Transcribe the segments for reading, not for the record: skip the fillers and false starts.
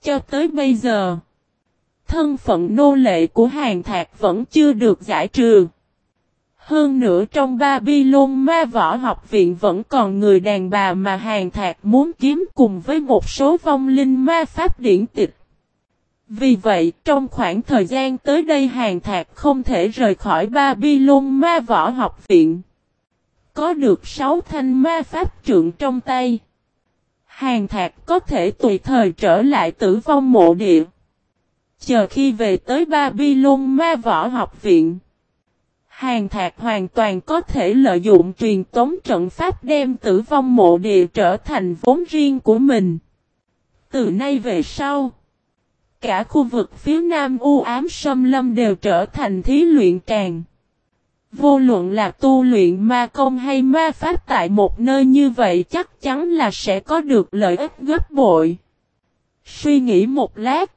cho tới bây giờ, thân phận nô lệ của Hàn Thạc vẫn chưa được giải trừ. Hơn nữa trong Babylon Ma Võ Học Viện vẫn còn người đàn bà mà Hàn Thạc muốn kiếm cùng với một số vong linh ma pháp điển tịch. Vì vậy, trong khoảng thời gian tới đây Hàn Thạc không thể rời khỏi Babylon Ma Võ Học Viện. Có được 6 thanh ma pháp trượng trong tay, Hàn Thạc có thể tùy thời trở lại Tử Vong Mộ Địa. Chờ khi về tới Babylon Ma Võ Học Viện, Hàn Thạc hoàn toàn có thể lợi dụng truyền tống trận pháp đem Tử Vong Mộ Địa trở thành vốn riêng của mình. Từ nay về sau, cả khu vực phía nam u ám xâm lâm đều trở thành thí luyện tràng. Vô luận là tu luyện ma công hay ma pháp tại một nơi như vậy chắc chắn là sẽ có được lợi ích gấp bội. Suy nghĩ một lát,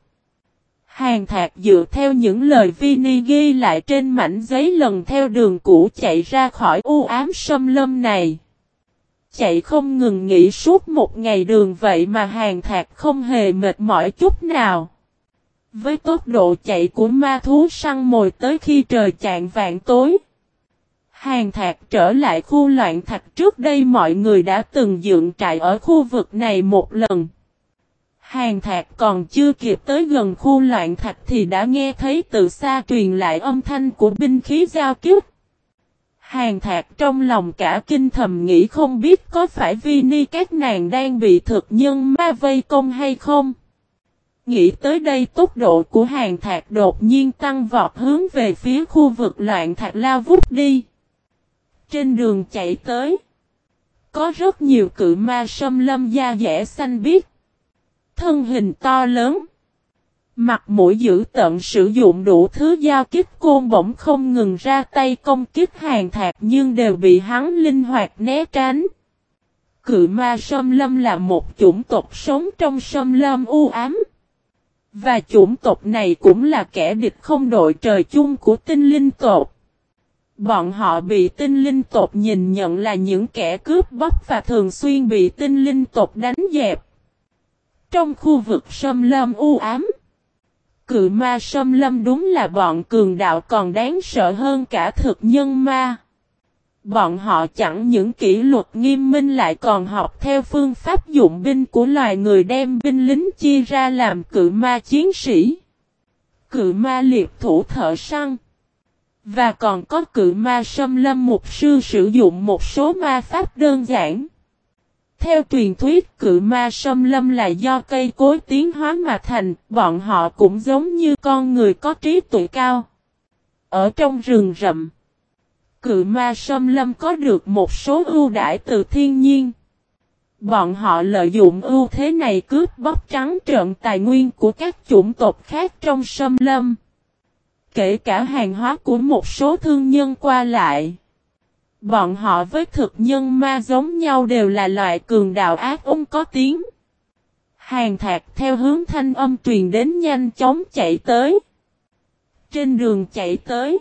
Hàn Thạc dựa theo những lời Vinny ghi lại trên mảnh giấy lần theo đường cũ chạy ra khỏi u ám xâm lâm này. Chạy không ngừng nghỉ suốt một ngày đường vậy mà Hàn Thạc không hề mệt mỏi chút nào. Với tốc độ chạy của ma thú săn mồi tới khi trời chạng vạng tối, Hàn Thạc trở lại khu loạn thạch trước đây mọi người đã từng dựng trại ở khu vực này một lần. Hàn Thạc còn chưa kịp tới gần khu loạn thạch thì đã nghe thấy từ xa truyền lại âm thanh của binh khí giao kích. Hàn Thạc trong lòng cả kinh thầm nghĩ không biết có phải Vinny các nàng đang bị thực nhân ma vây công hay không. Nghĩ tới đây tốc độ của Hàn Thạc đột nhiên tăng vọt hướng về phía khu vực loạn thạch lao vút đi. Trên đường chạy tới, có rất nhiều cự ma xâm lâm da dẻ xanh biếc, thân hình to lớn, mặt mũi dữ tợn sử dụng đủ thứ giao kích côn bổng không ngừng ra tay công kích Hàn Thạc nhưng đều bị hắn linh hoạt né tránh. Cự ma xâm lâm là một chủng tộc sống trong xâm lâm u ám. Và chủng tộc này cũng là kẻ địch không đội trời chung của tinh linh tộc. Bọn họ bị tinh linh tộc nhìn nhận là những kẻ cướp bóc và thường xuyên bị tinh linh tộc đánh dẹp. Trong khu vực xâm lâm u ám, cự ma xâm lâm đúng là bọn cường đạo còn đáng sợ hơn cả thực nhân ma. Bọn họ chẳng những kỷ luật nghiêm minh lại còn học theo phương pháp dụng binh của loài người đem binh lính chia ra làm cự ma chiến sĩ, cự ma liệp thủ thợ săn, và còn có cự ma xâm lâm mục sư sử dụng một số ma pháp đơn giản. Theo truyền thuyết cự ma xâm lâm là do cây cối tiến hóa mà thành, bọn họ cũng giống như con người có trí tuệ cao. Ở trong rừng rậm, cự ma xâm lâm có được một số ưu đãi từ thiên nhiên. Bọn họ lợi dụng ưu thế này cướp bóc trắng trợn tài nguyên của các chủng tộc khác trong xâm lâm, kể cả hàng hóa của một số thương nhân qua lại. Bọn họ với thực nhân ma giống nhau đều là loại cường đạo ác ôn có tiếng. Hàn Thạc theo hướng thanh âm truyền đến nhanh chóng chạy tới. Trên đường chạy tới,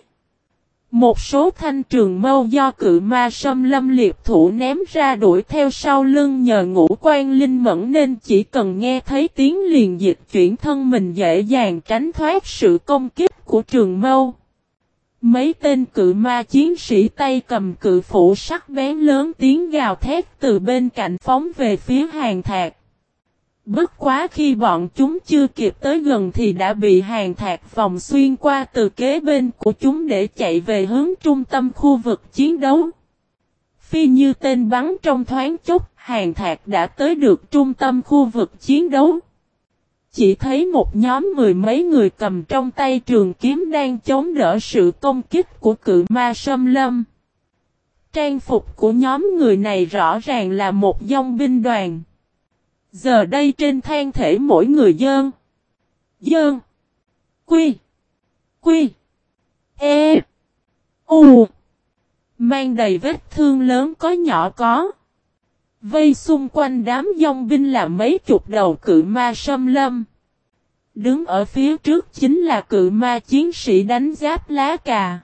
một số thanh trường mâu do cự ma xâm lâm liệp thủ ném ra đuổi theo sau lưng nhờ ngũ quan linh mẫn nên chỉ cần nghe thấy tiếng liền dịch chuyển thân mình dễ dàng tránh thoát sự công kích của trường mâu. Mấy tên cự ma chiến sĩ tay cầm cự phủ sắc bén lớn tiếng gào thét từ bên cạnh phóng về phía Hàn Thạc. Bất quá khi bọn chúng chưa kịp tới gần thì đã bị Hàn Thạc vòng xuyên qua từ kế bên của chúng để chạy về hướng trung tâm khu vực chiến đấu. Phi như tên bắn trong thoáng chốc, Hàn Thạc đã tới được trung tâm khu vực chiến đấu. Chỉ thấy một nhóm mười mấy người cầm trong tay trường kiếm đang chống đỡ sự công kích của cự ma xâm lâm. Trang phục của nhóm người này rõ ràng là một dòng binh đoàn. Giờ đây trên thân thể mỗi người dơn, quy, mang đầy vết thương lớn có nhỏ có. Vây xung quanh đám dòng binh là mấy chục đầu cự ma xâm lâm. Đứng ở phía trước chính là cự ma chiến sĩ đánh giáp lá cà.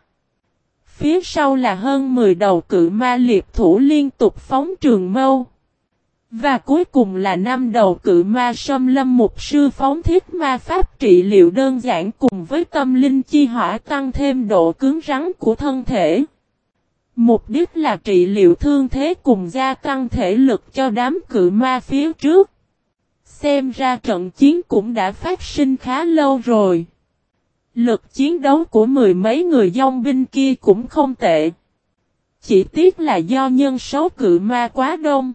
Phía sau là hơn 10 đầu cự ma liệp thủ liên tục phóng trường mâu. Và cuối cùng là năm đầu cự ma Sâm Lâm Mục Sư phóng thiết ma pháp trị liệu đơn giản cùng với tâm linh chi hỏa tăng thêm độ cứng rắn của thân thể. Mục đích là trị liệu thương thế cùng gia tăng thể lực cho đám cự ma phía trước. Xem ra trận chiến cũng đã phát sinh khá lâu rồi. Lực chiến đấu của mười mấy người dòng binh kia cũng không tệ. Chỉ tiếc là do nhân số cự ma quá đông.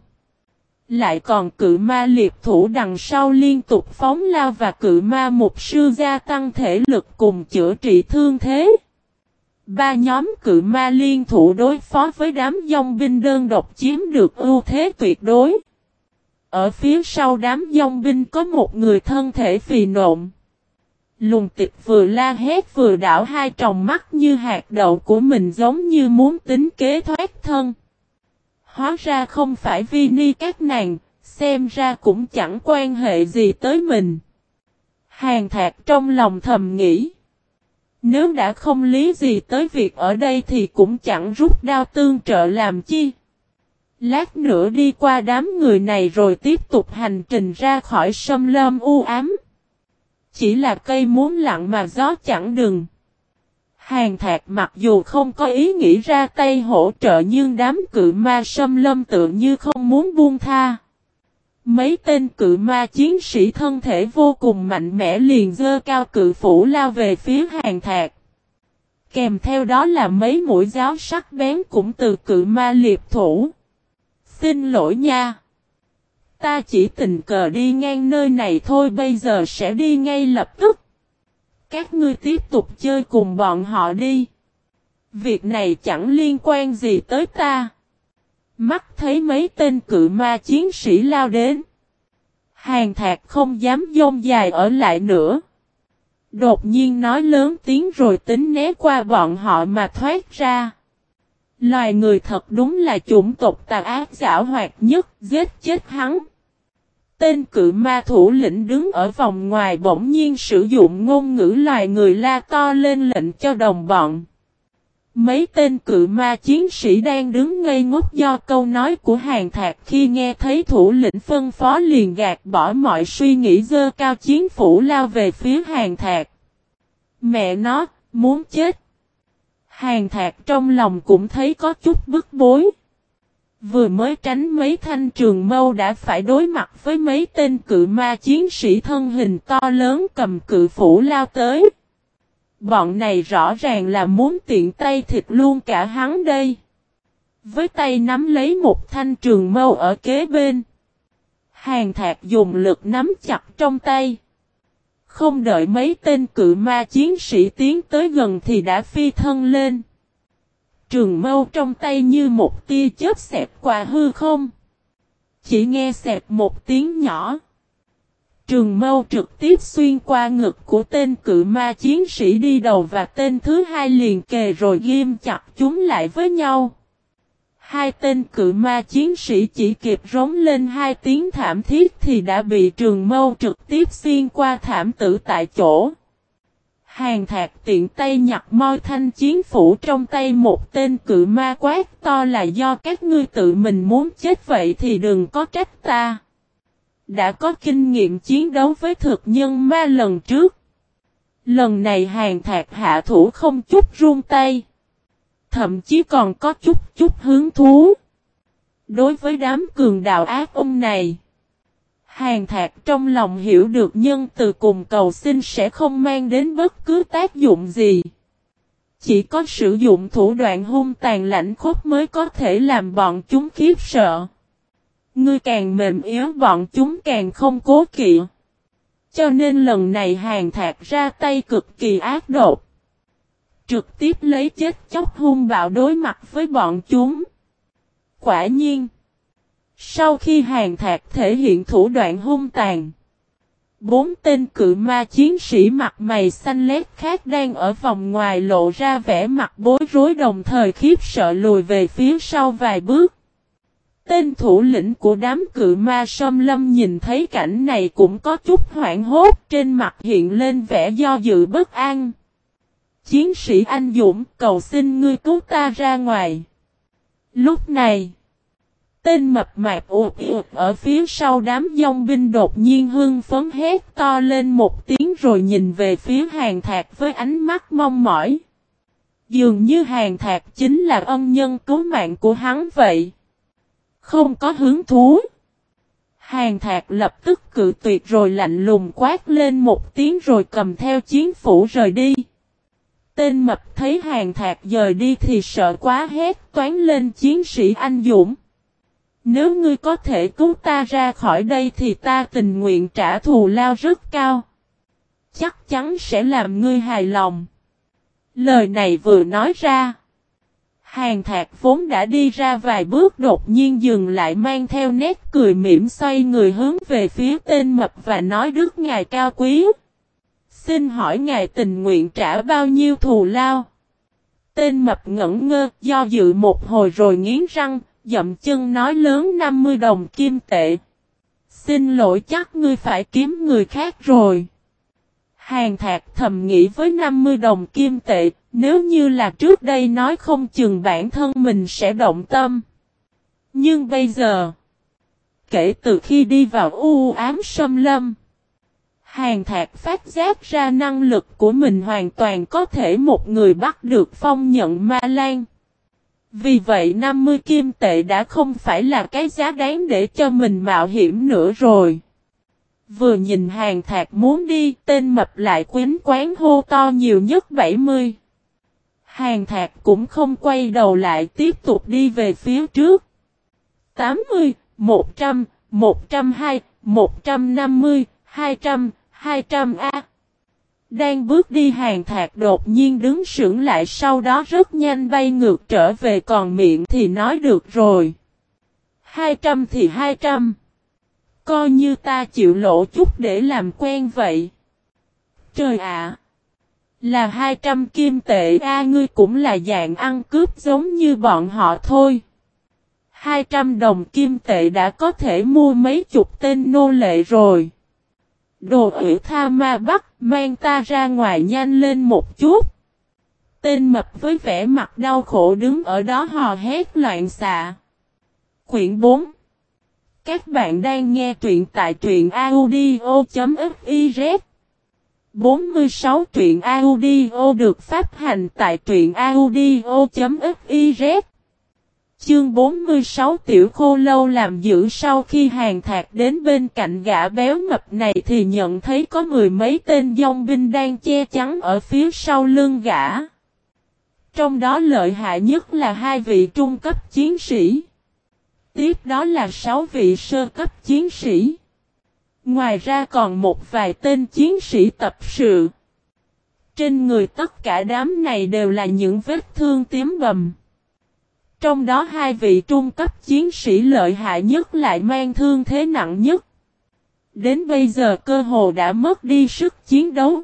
Lại còn cự ma liệp thủ đằng sau liên tục phóng lao và cự ma mục sư gia tăng thể lực cùng chữa trị thương thế. Ba nhóm cự ma liên thủ đối phó với đám dòng binh đơn độc chiếm được ưu thế tuyệt đối. Ở phía sau đám dòng binh có một người thân thể phì nộn. Lùng Tịch vừa la hét vừa đảo hai tròng mắt như hạt đậu của mình giống như muốn tính kế thoát thân. Hóa ra không phải Vini các nàng, xem ra cũng chẳng quan hệ gì tới mình. Hàn Thạc trong lòng thầm nghĩ. Nếu đã không lý gì tới việc ở đây thì cũng chẳng rút đao tương trợ làm chi. Lát nữa đi qua đám người này rồi tiếp tục hành trình ra khỏi sâm lâm u ám. Chỉ là cây muốn lặng mà gió chẳng đừng. Hàn Thạc mặc dù không có ý nghĩ ra tay hỗ trợ nhưng đám cự ma sâm lâm tự như không muốn buông tha. Mấy tên cự ma chiến sĩ thân thể vô cùng mạnh mẽ liền giơ cao cự phủ lao về phía Hàn Thạc. Kèm theo đó là mấy mũi giáo sắc bén cũng từ cự ma liệp thủ. Xin lỗi nha. Ta chỉ tình cờ đi ngang nơi này thôi, bây giờ sẽ đi ngay lập tức. Các ngươi tiếp tục chơi cùng bọn họ đi. Việc này chẳng liên quan gì tới ta. Mắt thấy mấy tên cự ma chiến sĩ lao đến. Hàn Thạc không dám dông dài ở lại nữa. Đột nhiên nói lớn tiếng rồi tính né qua bọn họ mà thoát ra. Loài người thật đúng là chủng tộc tà ác giảo hoạt nhất, giết chết hắn. Tên cự ma thủ lĩnh đứng ở vòng ngoài bỗng nhiên sử dụng ngôn ngữ loài người la to lên lệnh cho đồng bọn. Mấy tên cự ma chiến sĩ đang đứng ngây ngốc do câu nói của Hàn Thạc khi nghe thấy thủ lĩnh phân phó liền gạt bỏ mọi suy nghĩ giơ cao chiến phủ lao về phía Hàn Thạc. Mẹ nó, muốn chết. Hàn Thạc trong lòng cũng thấy có chút bức bối. Vừa mới tránh mấy thanh trường mâu đã phải đối mặt với mấy tên cự ma chiến sĩ thân hình to lớn cầm cự phủ lao tới. Bọn này rõ ràng là muốn tiện tay thịt luôn cả hắn đây. Với tay nắm lấy một thanh trường mâu ở kế bên. Hàn Thạc dùng lực nắm chặt trong tay. Không đợi mấy tên cự ma chiến sĩ tiến tới gần thì đã phi thân lên. Trường mâu trong tay như một tia chớp xẹt qua hư không. Chỉ nghe xẹt một tiếng nhỏ. Trường mâu trực tiếp xuyên qua ngực của tên cự ma chiến sĩ đi đầu và tên thứ hai liền kề rồi ghim chặt chúng lại với nhau. Hai tên cự ma chiến sĩ chỉ kịp rống lên hai tiếng thảm thiết thì đã bị trường mâu trực tiếp xuyên qua thảm tử tại chỗ. Hàn Thạc tiện tay nhặt moi thanh chiến phủ trong tay một tên cự ma quát to là do các ngươi tự mình muốn chết vậy thì đừng có trách ta. Đã có kinh nghiệm chiến đấu với thực nhân ma lần trước. Lần này Hàn Thạc hạ thủ không chút run tay. Thậm chí còn có chút hứng thú. Đối với đám cường đạo ác ông này. Hàn Thạc trong lòng hiểu được nhân từ cùng cầu xin sẽ không mang đến bất cứ tác dụng gì. Chỉ có sử dụng thủ đoạn hung tàn lãnh khốc mới có thể làm bọn chúng khiếp sợ. Ngươi càng mềm yếu bọn chúng càng không cố kỵ. Cho nên lần này Hàn Thạc ra tay cực kỳ ác độc. Trực tiếp lấy chết chóc hung bạo đối mặt với bọn chúng. Quả nhiên. Sau khi Hàn Thạc thể hiện thủ đoạn hung tàn. 4 tên cự ma chiến sĩ mặt mày xanh lét khác đang ở vòng ngoài lộ ra vẻ mặt bối rối đồng thời khiếp sợ lùi về phía sau vài bước. Tên thủ lĩnh của đám cự ma Sâm Lâm nhìn thấy cảnh này cũng có chút hoảng hốt, trên mặt hiện lên vẻ do dự bất an. Chiến sĩ anh dũng, cầu xin ngươi cứu ta ra ngoài. Lúc này, Tên mập mạp ụt ụt ở phía sau đám dòng binh đột nhiên hưng phấn hét to lên một tiếng rồi nhìn về phía Hàn Thạc với ánh mắt mong mỏi. Dường như Hàn Thạc chính là ân nhân cứu mạng của hắn vậy. Không có hứng thú. Hàn Thạc lập tức cự tuyệt rồi lạnh lùng quát lên một tiếng rồi cầm theo chiến phủ rời đi. Tên mập thấy Hàn Thạc dời đi thì sợ quá hét toán lên chiến sĩ anh dũng. Nếu ngươi có thể cứu ta ra khỏi đây thì ta tình nguyện trả thù lao rất cao. Chắc chắn sẽ làm ngươi hài lòng. Lời này vừa nói ra. Hàn Thạc vốn đã đi ra vài bước đột nhiên dừng lại mang theo nét cười mỉm xoay người hướng về phía tên mập và nói đức ngài cao quý. Xin hỏi ngài tình nguyện trả bao nhiêu thù lao? Tên mập ngẩn ngơ do dự một hồi rồi nghiến răng, dậm chân nói lớn 50 đồng kim tệ. Xin lỗi chắc ngươi phải kiếm người khác rồi. Hàn Thạc thầm nghĩ với 50 đồng kim tệ, nếu như là trước đây nói không chừng bản thân mình sẽ động tâm. Nhưng bây giờ, kể từ khi đi vào u ám xâm lâm, Hàn Thạc phát giác ra năng lực của mình hoàn toàn có thể một người bắt được phong nhận ma lan. Vì vậy 50 kim tệ đã không phải là cái giá đáng để cho mình mạo hiểm nữa rồi. Vừa nhìn Hàn Thạc muốn đi, tên mập lại quýnh quán hô to nhiều nhất 70. Hàn Thạc cũng không quay đầu lại tiếp tục đi về phía trước. 80, 100, 120, 150, 200, 200A. Đang bước đi Hàn Thạc đột nhiên đứng sững lại sau đó rất nhanh bay ngược trở về còn miệng thì nói được rồi. 200 thì 200. Coi như ta chịu lỗ chút để làm quen vậy. Trời ạ! Là 200 kim tệ ngươi cũng là dạng ăn cướp giống như bọn họ thôi. 200 đồng kim tệ đã có thể mua mấy chục tên nô lệ rồi. Đồ ủy tha ma bắt, mang ta ra ngoài nhanh lên một chút. Tên mập với vẻ mặt đau khổ đứng ở đó hò hét loạn xạ. Quyển 4. Các bạn đang nghe truyện tại truyện audio.fiz. 46 truyện audio được phát hành tại truyện audio.fiz. Chương 46 Tiểu Khô Lâu làm giữ. Sau khi Hàn Thạc đến bên cạnh gã béo mập này thì nhận thấy có mười mấy tên dòng binh đang che chắn ở phía sau lưng gã. Trong đó lợi hại nhất là 2 vị trung cấp chiến sĩ. Tiếp đó là 6 vị sơ cấp chiến sĩ. Ngoài ra còn một vài tên chiến sĩ tập sự. Trên người tất cả đám này đều là những vết thương tím bầm. Trong đó 2 vị trung cấp chiến sĩ lợi hại nhất lại mang thương thế nặng nhất. Đến bây giờ cơ hồ đã mất đi sức chiến đấu.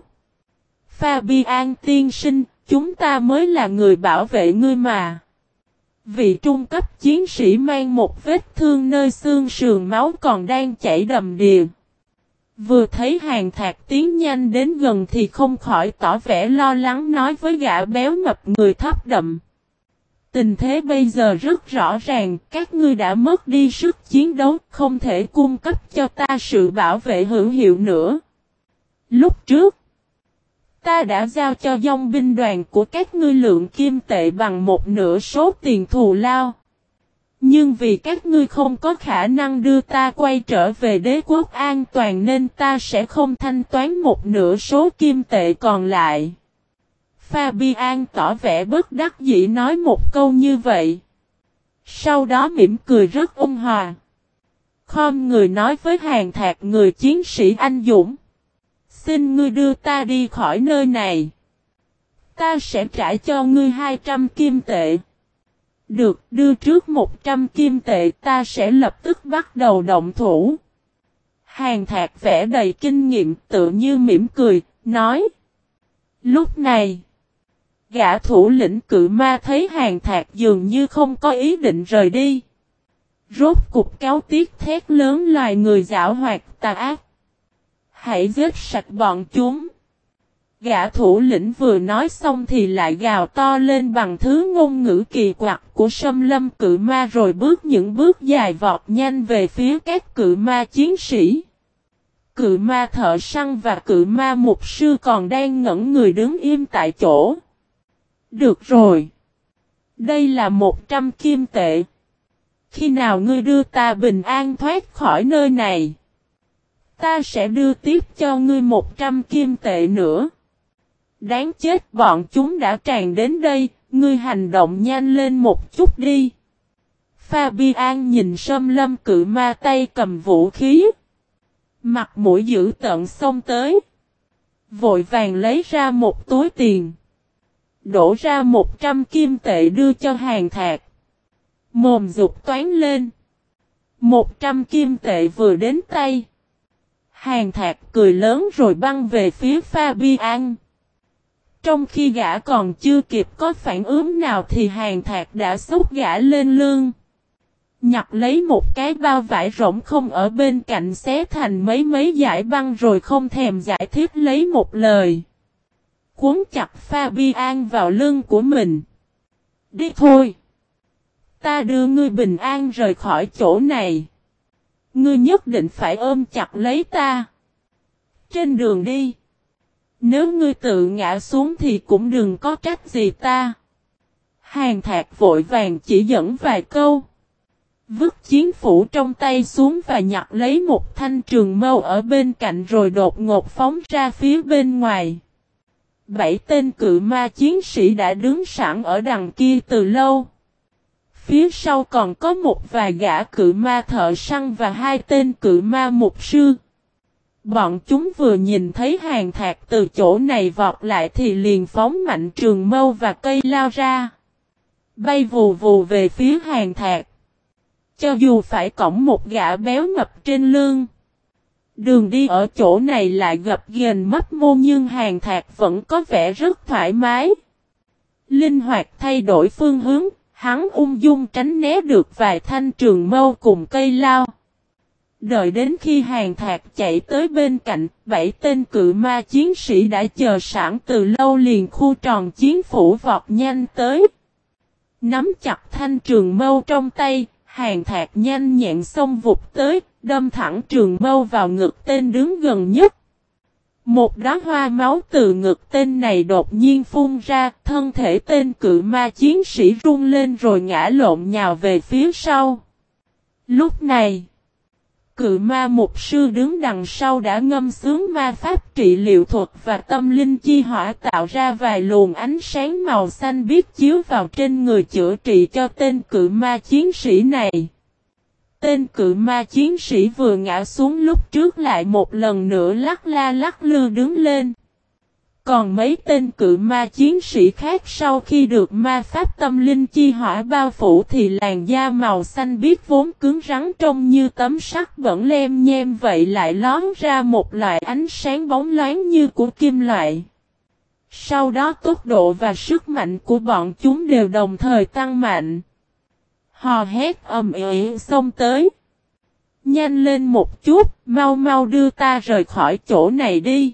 Fabian tiên sinh, chúng ta mới là người bảo vệ ngươi mà. Vị trung cấp chiến sĩ mang một vết thương nơi xương sườn máu còn đang chảy đầm đìa. Vừa thấy Hàn Thạc tiến nhanh đến gần thì không khỏi tỏ vẻ lo lắng nói với gã béo mập người thấp đậm. Tình thế bây giờ rất rõ ràng, các ngươi đã mất đi sức chiến đấu, không thể cung cấp cho ta sự bảo vệ hữu hiệu nữa. Lúc trước, ta đã giao cho dòng binh đoàn của các ngươi lượng kim tệ bằng một nửa số tiền thù lao. Nhưng vì các ngươi không có khả năng đưa ta quay trở về đế quốc an toàn nên ta sẽ không thanh toán một nửa số kim tệ còn lại. Fabian tỏ vẻ bất đắc dĩ nói một câu như vậy. Sau đó mỉm cười rất ôn hòa. Khom người nói với Hàn Thạc người chiến sĩ anh dũng. Xin ngươi đưa ta đi khỏi nơi này. Ta sẽ trả cho ngươi 200 kim tệ. Được, đưa trước 100 kim tệ ta sẽ lập tức bắt đầu động thủ. Hàn Thạc vẻ đầy kinh nghiệm tự như mỉm cười, nói. Lúc này, gã thủ lĩnh cự ma thấy Hàn Thạc dường như không có ý định rời đi. Rốt cục cáo tiếc thét lớn loài người giảo hoạt tà ác. Hãy giết sạch bọn chúng. Gã thủ lĩnh vừa nói xong thì lại gào to lên bằng thứ ngôn ngữ kỳ quặc của Sâm Lâm cự ma rồi bước những bước dài vọt nhanh về phía các cự ma chiến sĩ. Cự ma thợ săn và cự ma mục sư còn đang ngẩn người đứng im tại chỗ. Được rồi. Đây là 100 kim tệ. Khi nào ngươi đưa ta bình an thoát khỏi nơi này, ta sẽ đưa tiếp cho ngươi 100 kim tệ nữa. Đáng chết, bọn chúng đã tràn đến đây, ngươi hành động nhanh lên một chút đi. Fabian nhìn Sâm Lâm cự ma tay cầm vũ khí. Mặt mũi dữ tợn xông tới. Vội vàng lấy ra một túi tiền. Đổ ra 100 kim tệ đưa cho Hàn Thạc. Mồm dục toán lên. 100 kim tệ vừa đến tay. Hàn Thạc cười lớn rồi băng về phía Fabian. Trong khi gã còn chưa kịp có phản ứng nào thì Hàn Thạc đã xúc gã lên lưng. Nhặt lấy một cái bao vải rỗng không ở bên cạnh xé thành mấy dải băng rồi không thèm giải thích lấy một lời. Cuốn chặt Fabian vào lưng của mình. Đi thôi. Ta đưa ngươi bình an rời khỏi chỗ này. Ngươi nhất định phải ôm chặt lấy ta. Trên đường đi. Nếu ngươi tự ngã xuống thì cũng đừng có trách gì ta. Hàn Thạc vội vàng chỉ dẫn vài câu. Vứt chiến phủ trong tay xuống và nhặt lấy một thanh trường mâu ở bên cạnh rồi đột ngột phóng ra phía bên ngoài. 7 tên cự ma chiến sĩ đã đứng sẵn ở đằng kia từ lâu. Phía sau còn có một vài gã cự ma thợ săn và 2 tên cự ma mục sư. Bọn chúng vừa nhìn thấy Hàn Thạc từ chỗ này vọt lại thì liền phóng mạnh trường mâu và cây lao ra. Bay vù vù về phía Hàn Thạc. Cho dù phải cõng một gã béo mập trên lưng. Đường đi ở chỗ này lại gập ghềnh mấp mô nhưng Hàn Thạc vẫn có vẻ rất thoải mái. Linh hoạt thay đổi phương hướng, hắn ung dung tránh né được vài thanh trường mâu cùng cây lao. Đợi đến khi Hàn Thạc chạy tới bên cạnh, 7 tên cự ma chiến sĩ đã chờ sẵn từ lâu liền khu tròn chiến phủ vọt nhanh tới. Nắm chặt thanh trường mâu trong tay, Hàn Thạc nhanh nhẹn xông vụt tới, đâm thẳng trường mâu vào ngực tên đứng gần nhất. Một đóa hoa máu từ ngực tên này đột nhiên phun ra, thân thể tên cự ma chiến sĩ run lên rồi ngã lộn nhào về phía sau. Lúc này, cự ma mục sư đứng đằng sau đã ngâm xướng ma pháp trị liệu thuật và tâm linh chi hỏa tạo ra vài luồng ánh sáng màu xanh biếc chiếu vào trên người chữa trị cho tên cự ma chiến sĩ này. Tên cự ma chiến sĩ vừa ngã xuống lúc trước lại một lần nữa lắc la lắc lư đứng lên. Còn mấy tên cự ma chiến sĩ khác sau khi được ma pháp tâm linh chi hỏa bao phủ thì làn da màu xanh biếc vốn cứng rắn trông như tấm sắt vẫn lem nhem vậy lại lón ra một loại ánh sáng bóng loáng như của kim loại. Sau đó tốc độ và sức mạnh của bọn chúng đều đồng thời tăng mạnh. Hò hét ầm ĩ xông tới. Nhanh lên một chút, mau mau đưa ta rời khỏi chỗ này đi.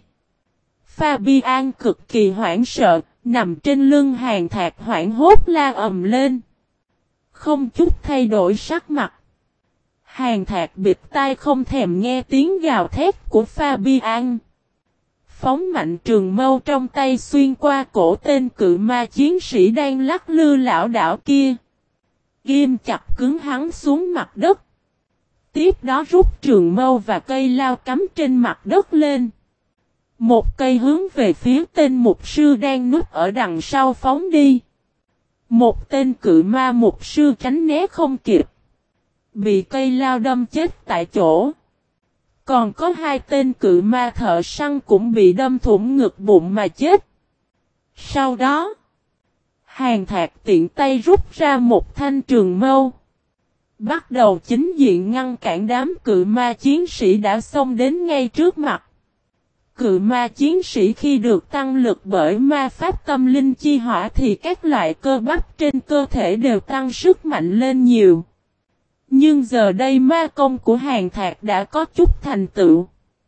Fabian cực kỳ hoảng sợ, nằm trên lưng Hàn Thạc hoảng hốt la ầm lên. Không chút thay đổi sắc mặt. Hàn Thạc bịt tai không thèm nghe tiếng gào thét của Fabian. Phóng mạnh trường mâu trong tay xuyên qua cổ tên cự ma chiến sĩ đang lắc lư lảo đảo kia. Ghim chặt cứng hắn xuống mặt đất. Tiếp đó rút trường mâu và cây lao cắm trên mặt đất lên. Một cây hướng về phía tên mục sư đang núp ở đằng sau phóng đi. Một tên cự ma mục sư tránh né không kịp. Bị cây lao đâm chết tại chỗ. Còn có 2 tên cự ma thợ săn cũng bị đâm thủng ngực bụng mà chết. Sau đó, Hàn Thạc tiện tay rút ra một thanh trường mâu. Bắt đầu chính diện ngăn cản đám cự ma chiến sĩ đã xông đến ngay trước mặt. Cự ma chiến sĩ khi được tăng lực bởi ma pháp tâm linh chi hỏa thì các loại cơ bắp trên cơ thể đều tăng sức mạnh lên nhiều. Nhưng giờ đây ma công của Hàn Thạc đã có chút thành tựu.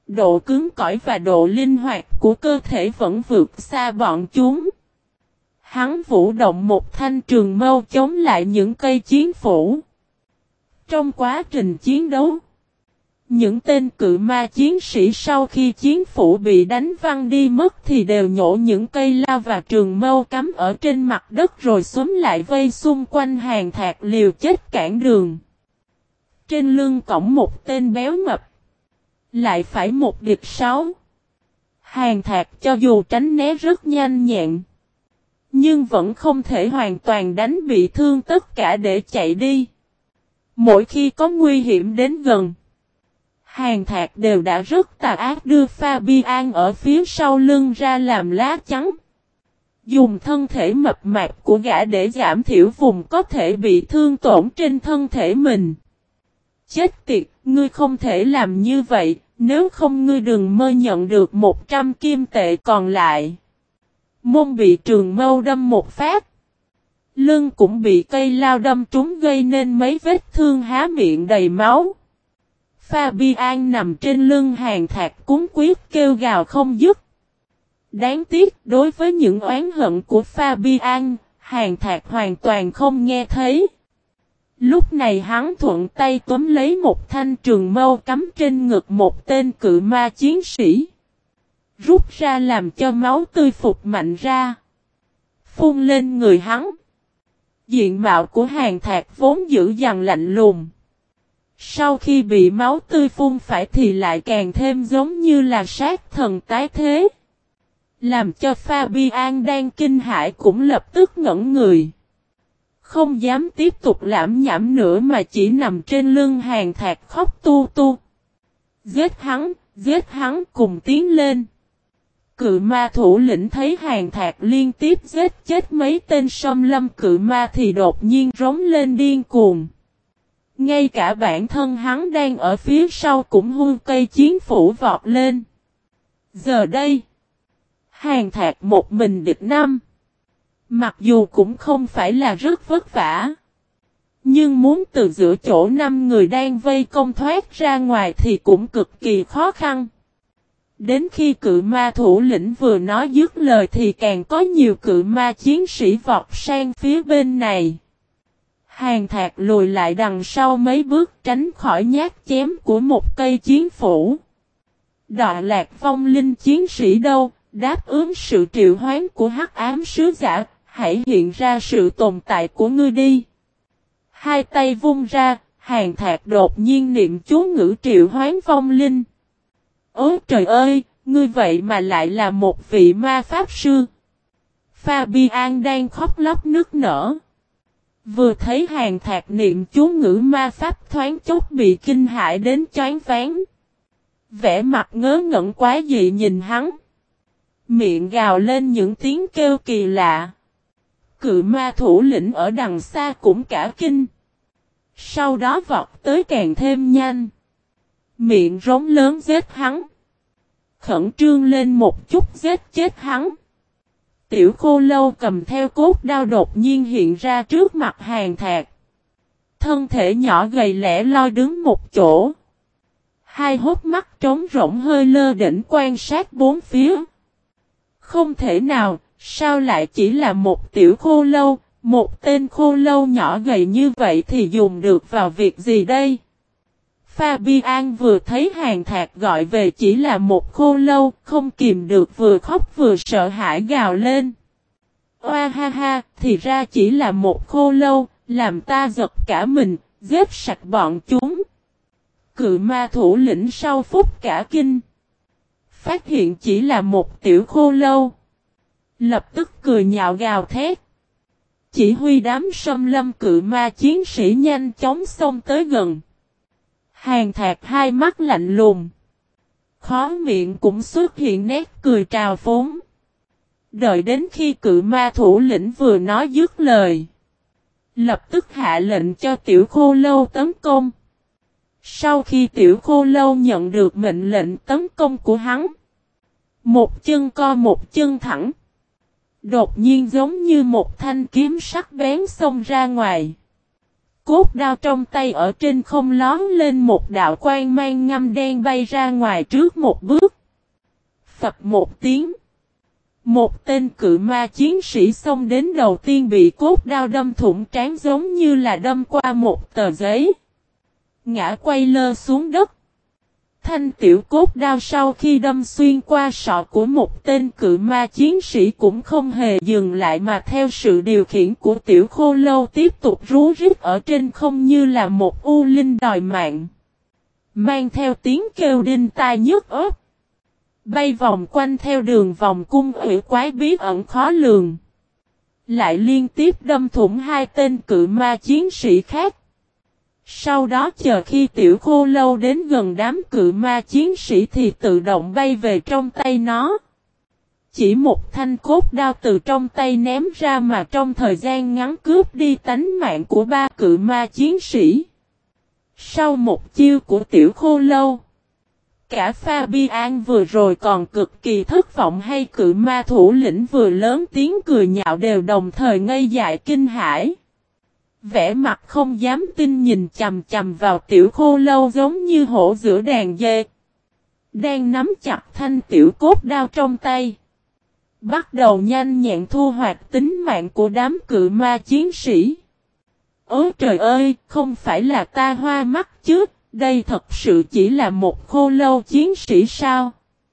Độ cứng cỏi và độ linh hoạt của cơ thể vẫn vượt xa bọn chúng. Hắn vũ động một thanh trường mâu chống lại những cây chiến phủ. Trong quá trình chiến đấu, những tên cự ma chiến sĩ sau khi chiến phủ bị đánh văng đi mất thì đều nhổ những cây lao và trường mâu cắm ở trên mặt đất rồi xúm lại vây xung quanh Hàn Thạc liều chết cản đường. Trên lưng cõng một tên béo mập, lại phải một địch 6. Hàn Thạc cho dù tránh né rất nhanh nhẹn, nhưng vẫn không thể hoàn toàn đánh bị thương tất cả để chạy đi. Mỗi khi có nguy hiểm đến gần, Hàn Thạc đều đã rất tà ác đưa Fabian ở phía sau lưng ra làm lá chắn. Dùng thân thể mập mạp của gã để giảm thiểu vùng có thể bị thương tổn trên thân thể mình. Chết tiệt, ngươi không thể làm như vậy, nếu không ngươi đừng mơ nhận được 100 kim tệ còn lại. Mông bị trường mâu đâm một phát. Lưng cũng bị cây lao đâm trúng gây nên mấy vết thương há miệng đầy máu. Fabian nằm trên lưng Hàn Thạc cuống quýt kêu gào không dứt. Đáng tiếc đối với những oán hận của Fabian, Hàn Thạc hoàn toàn không nghe thấy. Lúc này hắn thuận tay túm lấy một thanh trường mâu cắm trên ngực một tên cự ma chiến sĩ. Rút ra làm cho máu tươi phục mạnh ra. Phun lên người hắn. Diện mạo của Hàn Thạc vốn dữ dằn lạnh lùng. Sau khi bị máu tươi phun phải thì lại càng thêm giống như là sát thần tái thế. Làm cho Fabian đang kinh hãi cũng lập tức ngẩn người. Không dám tiếp tục lảm nhảm nữa mà chỉ nằm trên lưng Hàn Thạc khóc tu tu. Giết hắn cùng tiến lên. Cự ma thủ lĩnh thấy Hàn Thạc liên tiếp giết chết mấy tên xâm lâm cự ma thì đột nhiên rống lên điên cuồng. Ngay cả bản thân hắn đang ở phía sau cũng hung cây chiến phủ vọt lên. Giờ đây, Hàn Thạc một mình địch 5. Mặc dù cũng không phải là rất vất vả, nhưng muốn từ giữa chỗ 5 người đang vây công thoát ra ngoài thì cũng cực kỳ khó khăn. Đến khi cự ma thủ lĩnh vừa nói dứt lời thì càng có nhiều cự ma chiến sĩ vọt sang phía bên này. Hàn Thạc lùi lại đằng sau mấy bước tránh khỏi nhát chém của một cây chiến phủ. Đọa Lạc Vong Linh chiến sĩ đâu, đáp ứng sự triệu hoán của Hắc Ám Sứ Giả, hãy hiện ra sự tồn tại của ngươi đi. Hai tay vung ra, Hàn Thạc đột nhiên niệm chú ngữ triệu hoán vong linh. Ôi trời ơi, ngươi vậy mà lại là một vị ma pháp sư. Fabian đang khóc lóc nức nở. Vừa thấy Hàn Thạc niệm chú ngữ ma pháp thoáng chốc bị kinh hãi đến choáng váng. Vẻ mặt ngớ ngẩn quá dị nhìn hắn. Miệng gào lên những tiếng kêu kỳ lạ. Cự ma thủ lĩnh ở đằng xa cũng cả kinh. Sau đó vọt tới càng thêm nhanh. Miệng rống lớn giết hắn. Khẩn trương lên một chút giết chết hắn. Tiểu Khô Lâu cầm theo cốt đao đột nhiên hiện ra trước mặt Hàn Thạc. Thân thể nhỏ gầy lẻ loi đứng một chỗ. Hai hốc mắt trống rỗng hơi lơ đễnh quan sát bốn phía. Không thể nào, sao lại chỉ là một tiểu khô lâu, một tên khô lâu nhỏ gầy như vậy thì dùng được vào việc gì đây? Fabian vừa thấy Hàn Thạc gọi về chỉ là một khô lâu, không kìm được vừa khóc vừa sợ hãi gào lên. Oa ha ha, thì ra chỉ là một khô lâu, làm ta giật cả mình, giết sạch bọn chúng. Cự ma thủ lĩnh sau phút cả kinh. Phát hiện chỉ là một tiểu khô lâu. Lập tức cười nhạo gào thét. Chỉ huy đám xâm lâm cự ma chiến sĩ nhanh chóng xông tới gần. Hàn Thạc hai mắt lạnh lùng. Khóe miệng cũng xuất hiện nét cười trào phúng. Đợi đến khi cự ma thủ lĩnh vừa nói dứt lời. Lập tức hạ lệnh cho tiểu khô lâu tấn công. Sau khi tiểu khô lâu nhận được mệnh lệnh tấn công của hắn. Một chân co một chân thẳng. Đột nhiên giống như một thanh kiếm sắc bén xông ra ngoài. cốt đao trong tay ở trên không lóm lên một đạo quang mang ngăm đen bay ra ngoài trước một bước. Phập một tiếng. Một tên cự ma chiến sĩ xông đến đầu tiên bị cốt đao đâm thủng trán giống như là đâm qua một tờ giấy. Ngã quay lơ xuống đất. Thanh tiểu cốt đao sau khi đâm xuyên qua sọ của một tên cự ma chiến sĩ cũng không hề dừng lại mà theo sự điều khiển của tiểu khô lâu tiếp tục rú rít ở trên không như là một u linh đòi mạng. Mang theo tiếng kêu đinh tai nhức óc. Bay vòng quanh theo đường vòng cung ủy quái bí ẩn khó lường. Lại liên tiếp đâm thủng hai tên cự ma chiến sĩ khác. Sau đó chờ khi tiểu khô lâu đến gần đám cự ma chiến sĩ thì tự động bay về trong tay nó. Chỉ một thanh cốt đao từ trong tay ném ra mà trong thời gian ngắn cướp đi tánh mạng của ba cự ma chiến sĩ. Sau một chiêu của tiểu khô lâu, cả Fabian vừa rồi còn cực kỳ thất vọng hay cự ma thủ lĩnh vừa lớn tiếng cười nhạo đều đồng thời ngây dại kinh hãi. Vẻ mặt không dám tin nhìn chằm chằm vào tiểu khô lâu giống như hổ giữa đàn dê. Đang nắm chặt thanh tiểu cốt đao trong tay. Bắt đầu nhanh nhẹn thu hoạch tính mạng của đám cự ma chiến sĩ. Ôi trời ơi, không phải là ta hoa mắt chứ, đây thật sự chỉ là một khô lâu chiến sĩ sao?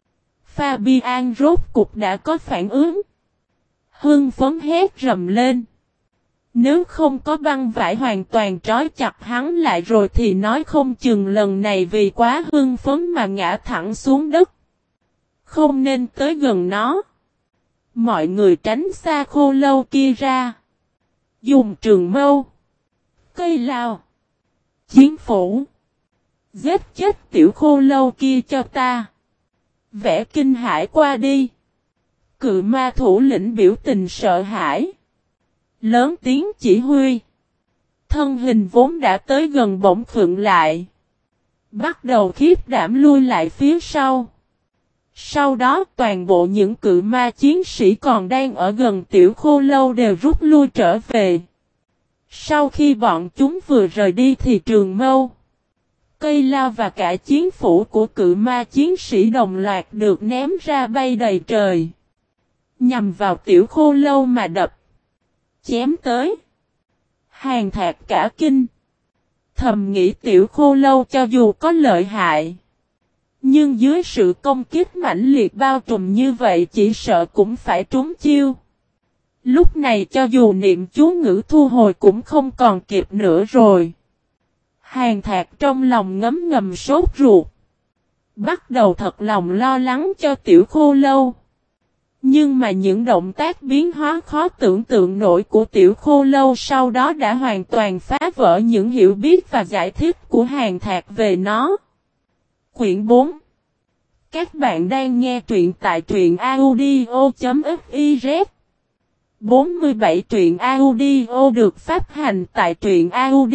Fabian rốt cục đã có phản ứng. Hưng phấn hét rầm lên. Nếu không có băng vải hoàn toàn trói chặt hắn lại rồi thì nói không chừng lần này vì quá hưng phấn mà ngã thẳng xuống đất. Không nên tới gần nó. Mọi người tránh xa khô lâu kia ra. Dùng trường mâu, cây lao, chiến phủ. Giết chết tiểu khô lâu kia cho ta. Vẻ kinh hãi qua đi. Cự ma thủ lĩnh biểu tình sợ hãi. Lớn tiếng chỉ huy. Thân hình vốn đã tới gần bỗng khựng lại. Bắt đầu khiếp đảm lui lại phía sau. Sau đó toàn bộ những cự ma chiến sĩ còn đang ở gần tiểu khô lâu đều rút lui trở về. Sau khi bọn chúng vừa rời đi thì trường mâu, cây lao và cả chiến phủ của cự ma chiến sĩ đồng loạt được ném ra bay đầy trời. Nhằm vào tiểu khô lâu mà đập. Chém tới. Hàn Thạc cả kinh. Thầm nghĩ tiểu khô lâu cho dù có lợi hại. Nhưng dưới sự công kích mãnh liệt bao trùm như vậy chỉ sợ cũng phải trúng chiêu. Lúc này cho dù niệm chú ngữ thu hồi cũng không còn kịp nữa rồi. Hàn Thạc trong lòng ngấm ngầm sốt ruột. Bắt đầu thật lòng lo lắng cho tiểu khô lâu. Nhưng mà những động tác biến hóa khó tưởng tượng nổi của tiểu khô lâu sau đó đã hoàn toàn phá vỡ những hiểu biết và giải thích của Hàn Thạc về nó. Quyển 4. Các bạn đang nghe truyện tại truyện audio.fiz 47 truyện audio được phát hành tại truyện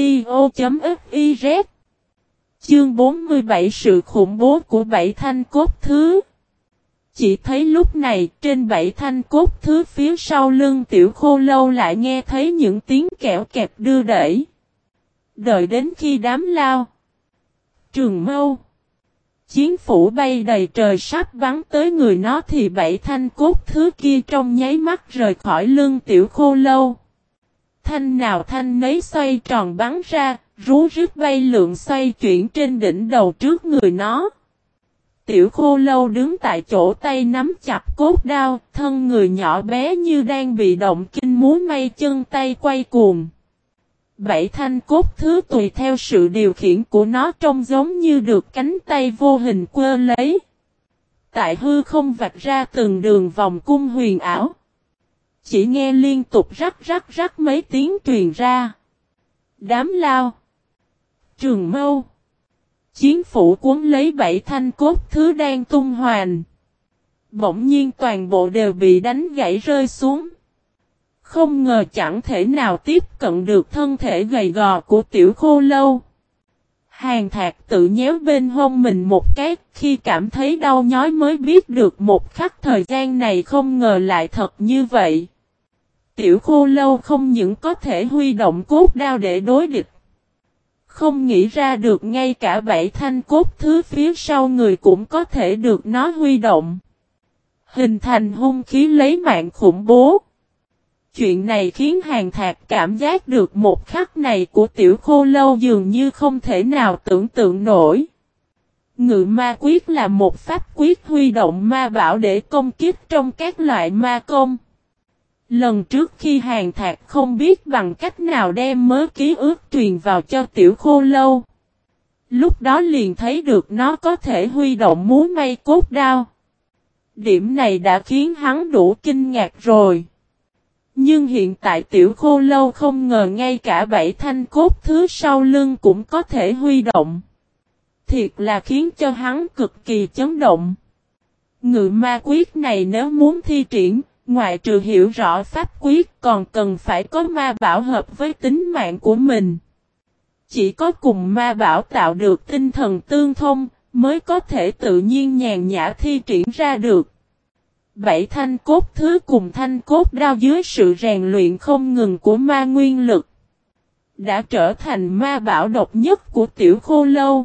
audio.fiz. Chương 47 sự khủng bố của bảy thanh cốt thứ. Chỉ thấy lúc này trên bảy thanh cốt thứ phía sau lưng tiểu khô lâu lại nghe thấy những tiếng kẽo kẹp đưa đẩy. Đợi đến khi đám lao, trường mâu, chiến phủ bay đầy trời sắp bắn tới người nó thì bảy thanh cốt thứ kia trong nháy mắt rời khỏi lưng tiểu khô lâu. Thanh nào thanh nấy xoay tròn bắn ra, rú rít bay lượn xoay chuyển trên đỉnh đầu trước người nó. Tiểu khô lâu đứng tại chỗ tay nắm chặt cốt đao, thân người nhỏ bé như đang bị động kinh múa may chân tay quay cuồng. Bảy thanh cốt thứ tùy theo sự điều khiển của nó trông giống như được cánh tay vô hình quơ lấy. Tại hư không vạch ra từng đường vòng cung huyền ảo. Chỉ nghe liên tục rắc rắc rắc mấy tiếng truyền ra. Đám lao, trường mâu, chiến phủ cuốn lấy bảy thanh cốt thứ đang tung hoành. Bỗng nhiên toàn bộ đều bị đánh gãy rơi xuống. Không ngờ chẳng thể nào tiếp cận được thân thể gầy gò của tiểu khô lâu. Hàn Thạc tự nhéo bên hông mình một cái khi cảm thấy đau nhói mới biết được một khắc thời gian này không ngờ lại thật như vậy. Tiểu khô lâu không những có thể huy động cốt đao để đối địch, Không nghĩ ra được ngay cả 7 thanh cốt thứ phía sau người cũng có thể được nó huy động. Hình thành hung khí lấy mạng khủng bố. Chuyện này khiến Hàn Thạc cảm giác được một khắc này của Tiểu Khô Lâu dường như không thể nào tưởng tượng nổi. Ngự ma quyết là một pháp quyết huy động ma bảo để công kích trong các loại ma công. Lần trước khi Hàn Thạc không biết bằng cách nào đem mớ ký ức truyền vào cho Tiểu Khô Lâu. Lúc đó liền thấy được nó có thể huy động múa may cốt đao. Điểm này đã khiến hắn đủ kinh ngạc rồi. Nhưng hiện tại Tiểu Khô Lâu không ngờ ngay cả 7 thanh cốt thứ sau lưng cũng có thể huy động. Thiệt là khiến cho hắn cực kỳ chấn động. Ngự ma quyết này nếu muốn thi triển, ngoại trừ hiểu rõ pháp quyết còn cần phải có ma bảo hợp với tính mạng của mình. Chỉ có cùng ma bảo tạo được tinh thần tương thông, mới có thể tự nhiên nhàn nhã thi triển ra được. 7 thanh cốt thứ cùng thanh cốt đao dưới sự rèn luyện không ngừng của ma nguyên lực, đã trở thành ma bảo độc nhất của Tiểu Khô Lâu.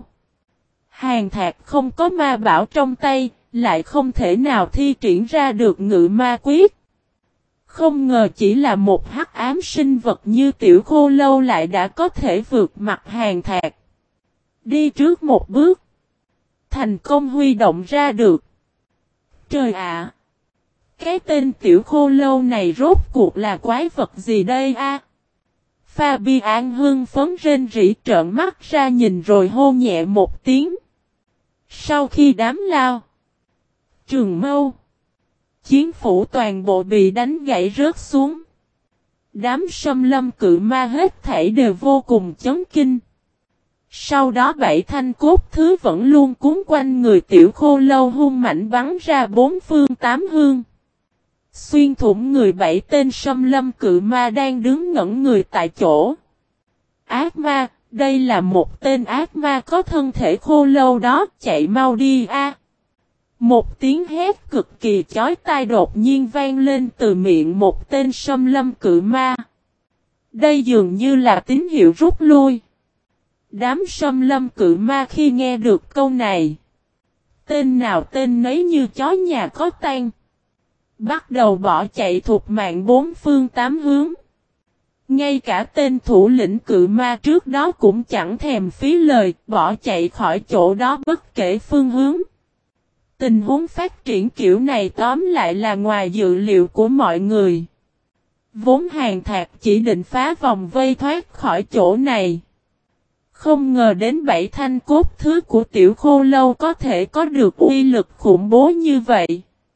Hàn Thạc không có ma bảo trong tay, lại không thể nào thi triển ra được ngự ma quyết. Không ngờ chỉ là một hắc ám sinh vật như Tiểu Khô Lâu lại đã có thể vượt mặt Hàn Thạc. Đi trước một bước. Thành công huy động ra được. Trời ạ! Cái tên Tiểu Khô Lâu này rốt cuộc là quái vật gì đây a? Fabian hưng phấn rên rỉ trợn mắt ra nhìn rồi hô nhẹ một tiếng. Sau khi đám lao, trường mâu, chiến phủ toàn bộ bị đánh gãy rớt xuống. Đám Sâm Lâm cự ma hết thảy đều vô cùng chấn kinh. Sau đó 7 thanh cốt thứ vẫn luôn cuốn quanh người Tiểu Khô Lâu hung mạnh bắn ra 4 phương 8 hướng. Xuyên thủng người 7 tên Sâm Lâm cự ma đang đứng ngẩn người tại chỗ. Ác ma, đây là một tên ác ma có thân thể khô lâu đó, chạy mau đi a! Một tiếng hét cực kỳ chói tai đột nhiên vang lên từ miệng một tên Sâm Lâm cự ma. Đây dường như là tín hiệu rút lui. Đám Sâm Lâm cự ma khi nghe được câu này, tên nào tên nấy như chó nhà có tang, bắt đầu bỏ chạy thục mạng 4 phương 8 hướng. Ngay cả tên thủ lĩnh cự ma trước đó cũng chẳng thèm phí lời, bỏ chạy khỏi chỗ đó bất kể phương hướng. Tình huống phát triển kiểu này tóm lại là ngoài dự liệu của mọi người. Vốn Hàn Thạc chỉ định phá vòng vây thoát khỏi chỗ này. Không ngờ đến 7 thanh cốt thứ của Tiểu Khô Lâu có thể có được uy lực khủng bố như vậy.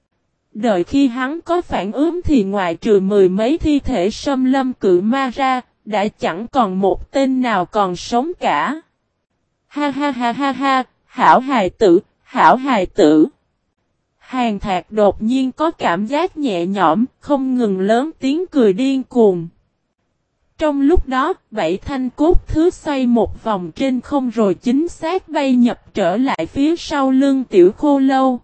Đợi khi hắn có phản ứng thì ngoại trừ 10 mấy thi thể Sâm Lâm cự ma ra, đã chẳng còn một tên nào còn sống cả. Ha ha ha ha ha, hảo hài tử, hảo hài tử. Hàn Thạc đột nhiên có cảm giác nhẹ nhõm, không ngừng lớn tiếng cười điên cuồng. Trong lúc đó, 7 thanh cốt thứ xoay một vòng trên không rồi chính xác bay nhập trở lại phía sau lưng Tiểu Khô Lâu.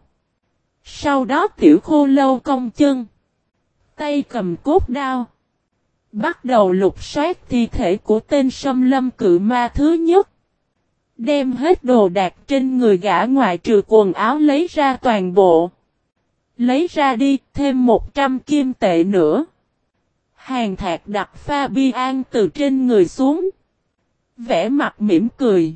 Sau đó Tiểu Khô Lâu cong chân, tay cầm cốt đao, bắt đầu lục soát thi thể của tên Sâm Lâm cự ma thứ nhất. Đem hết đồ đạc trên người gã ngoại trừ quần áo lấy ra toàn bộ. Lấy ra đi, thêm 100 kim tệ nữa. Hàn Thạc đặt Fabian từ trên người xuống. Vẽ mặt mỉm cười.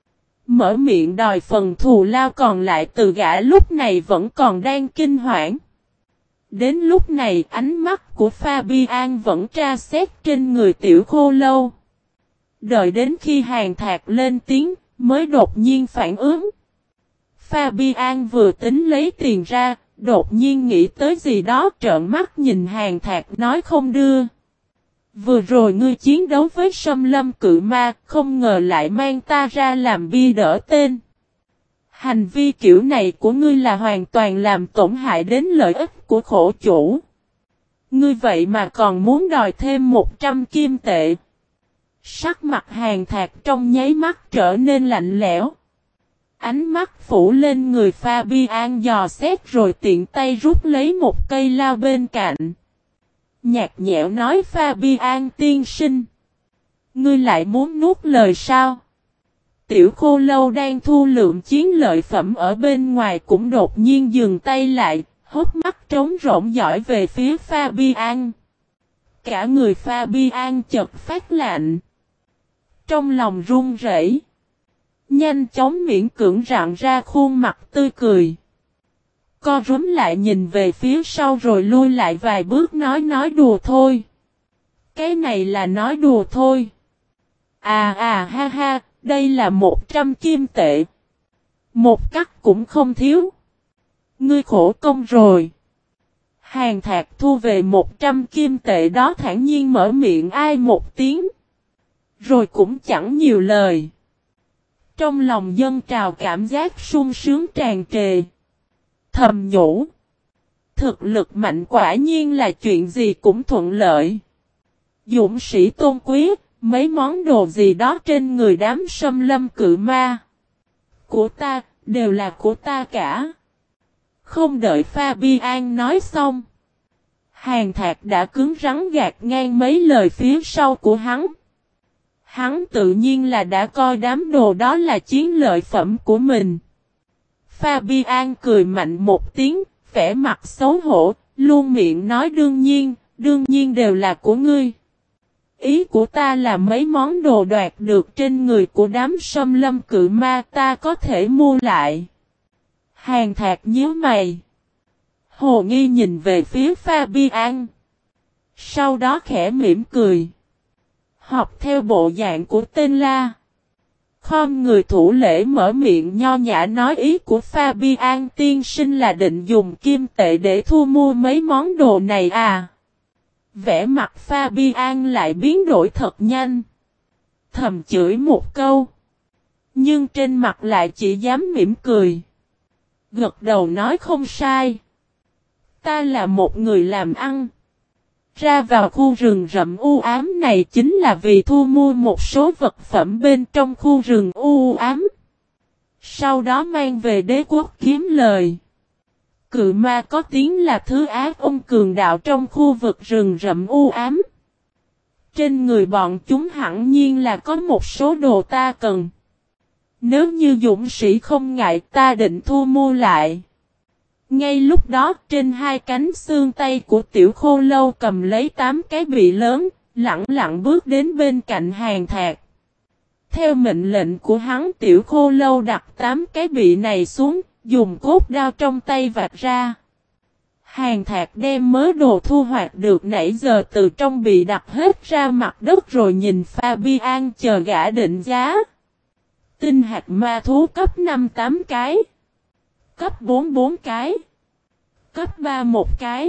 Mở miệng đòi phần thù lao còn lại từ gã lúc này vẫn còn đang kinh hoảng. Đến lúc này ánh mắt của Fabian vẫn tra xét trên người Tiểu Khô Lâu. Đợi đến khi Hàn Thạc lên tiếng mới đột nhiên phản ứng. Fabian vừa tính lấy tiền ra, đột nhiên nghĩ tới gì đó trợn mắt nhìn Hàn Thạc nói không đưa. Vừa rồi ngươi chiến đấu với Sâm Lâm cự ma, không ngờ lại mang ta ra làm bia đỡ tên. Hành vi kiểu này của ngươi là hoàn toàn làm tổn hại đến lợi ích của khổ chủ. Ngươi vậy mà còn muốn đòi thêm 100 kim tệ. Sắc mặt Hàn Thạc trong nháy mắt trở nên lạnh lẽo. Ánh mắt phủ lên người Fabian dò xét rồi tiện tay rút lấy một cây lao bên cạnh. Nhạt nhẽo nói Fabian tiên sinh. Ngươi lại muốn nuốt lời sao? Tiểu Khô Lâu đang thu lượm chiến lợi phẩm ở bên ngoài cũng đột nhiên dừng tay lại, hốc mắt trống rỗng dõi về phía Fabian. Cả người Fabian chợt phát lạnh. Trong lòng run rẩy, nhanh chóng miễn cưỡng rạng ra khuôn mặt tươi cười. Co rúm lại nhìn về phía sau rồi lui lại vài bước nói đùa thôi. Cái này là nói đùa thôi. Ha ha, đây là 100 kim tệ. Một cắt cũng không thiếu. Ngươi khổ công rồi. Hàn Thạc thu về 100 kim tệ đó thản nhiên mở miệng ai một tiếng. Rồi cũng chẳng nhiều lời. Trong lòng dâng trào cảm giác sung sướng tràn trề. Thầm nhủ. Thực lực mạnh quả nhiên là chuyện gì cũng thuận lợi. Dũng sĩ tôn quý, mấy món đồ gì đó trên người đám xâm lâm cự ma. Của ta, đều là của ta cả. Không đợi Fabian nói xong. Hàn Thạc đã cứng rắn gạt ngang mấy lời phía sau của hắn. Hắn tự nhiên là đã coi đám đồ đó là chiến lợi phẩm của mình. Fabian cười mạnh một tiếng, vẻ mặt xấu hổ, luôn miệng nói đương nhiên đều là của ngươi. Ý của ta là mấy món đồ đoạt được trên người của đám xâm lâm cự ma ta có thể mua lại. Hàn Thạc nhíu mày. Hồ nghi nhìn về phía Fabian. Sau đó khẽ mỉm cười. Học theo bộ dạng của tên La. Khom người thủ lễ mở miệng nho nhã nói ý của Fabian tiên sinh là định dùng kim tệ để thu mua mấy món đồ này à. Vẻ mặt Fabian lại biến đổi thật nhanh. Thầm chửi một câu. Nhưng trên mặt lại chỉ dám mỉm cười. Gật đầu nói không sai. Ta là một người làm ăn. Ra vào khu rừng rậm u ám này chính là vì thu mua một số vật phẩm bên trong khu rừng u ám. Sau đó mang về đế quốc kiếm lời. Cự ma có tiếng là thứ ác ông cường đạo trong khu vực rừng rậm u ám. Trên người bọn chúng hẳn nhiên là có một số đồ ta cần. Nếu như dũng sĩ không ngại ta định thu mua lại. Ngay lúc đó trên hai cánh xương tay của Tiểu Khô Lâu cầm lấy 8 cái bị lớn, lặng lặng bước đến bên cạnh Hàn Thạc. Theo mệnh lệnh của hắn Tiểu Khô Lâu đặt 8 cái bị này xuống, dùng cốt đao trong tay vạch ra. Hàn Thạc đem mớ đồ thu hoạch được nãy giờ từ trong bị đặt hết ra mặt đất rồi nhìn Fabian chờ gã định giá. Tinh hạt ma thú cấp 5 8 cái. Cấp 4 4 cái. Cấp 3 1 cái.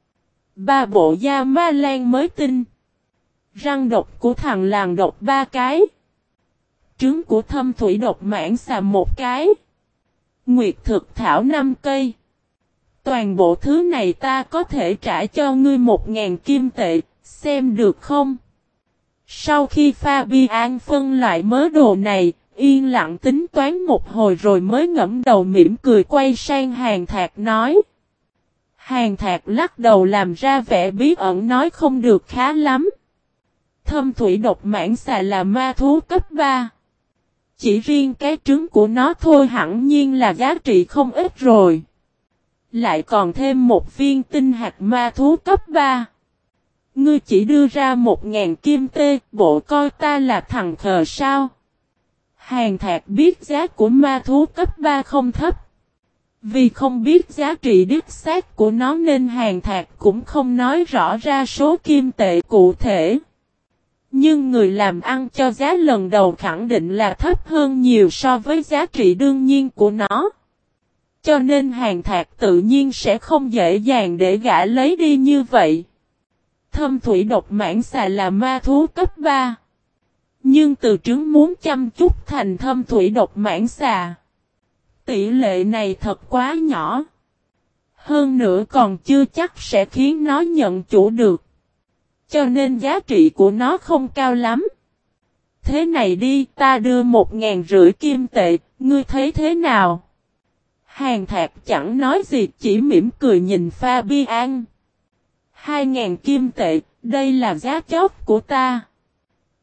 3 bộ da ma lan mới tinh. Răng độc của thằng làng độc 3 cái. Trứng của thâm thủy độc mãng xà 1 cái. Nguyệt thực thảo 5 cây. Toàn bộ thứ này ta có thể trả cho ngươi 1.000 kim tệ, xem được không? Sau khi Fabian phân loại mớ đồ này, yên lặng tính toán một hồi rồi mới ngẫm đầu mỉm cười quay sang Hàn Thạc nói. Hàn Thạc lắc đầu làm ra vẻ bí ẩn nói không được khá lắm. Thâm thủy độc mãng xà là ma thú cấp 3. Chỉ riêng cái trứng của nó thôi hẳn nhiên là giá trị không ít rồi. Lại còn thêm một viên tinh hạt ma thú cấp 3. Ngươi chỉ đưa ra 1.000 kim tê, bộ coi ta là thằng khờ sao? Hàn Thạc biết giá của ma thú cấp 3 không thấp. Vì không biết giá trị đích xác của nó nên Hàn Thạc cũng không nói rõ ra số kim tệ cụ thể. Nhưng người làm ăn cho giá lần đầu khẳng định là thấp hơn nhiều so với giá trị đương nhiên của nó. Cho nên Hàn Thạc tự nhiên sẽ không dễ dàng để gã lấy đi như vậy. Thâm thủy độc mãng xà là ma thú cấp 3. Nhưng từ trứng muốn chăm chút thành thâm thủy độc mãng xà. Tỷ lệ này thật quá nhỏ. Hơn nữa còn chưa chắc sẽ khiến nó nhận chủ được. Cho nên giá trị của nó không cao lắm. Thế này đi, ta đưa 1.500 kim tệ, ngươi thấy thế nào? Hàn Thạc chẳng nói gì chỉ mỉm cười nhìn Fabian. 2.000 kim tệ, đây là giá chót của ta.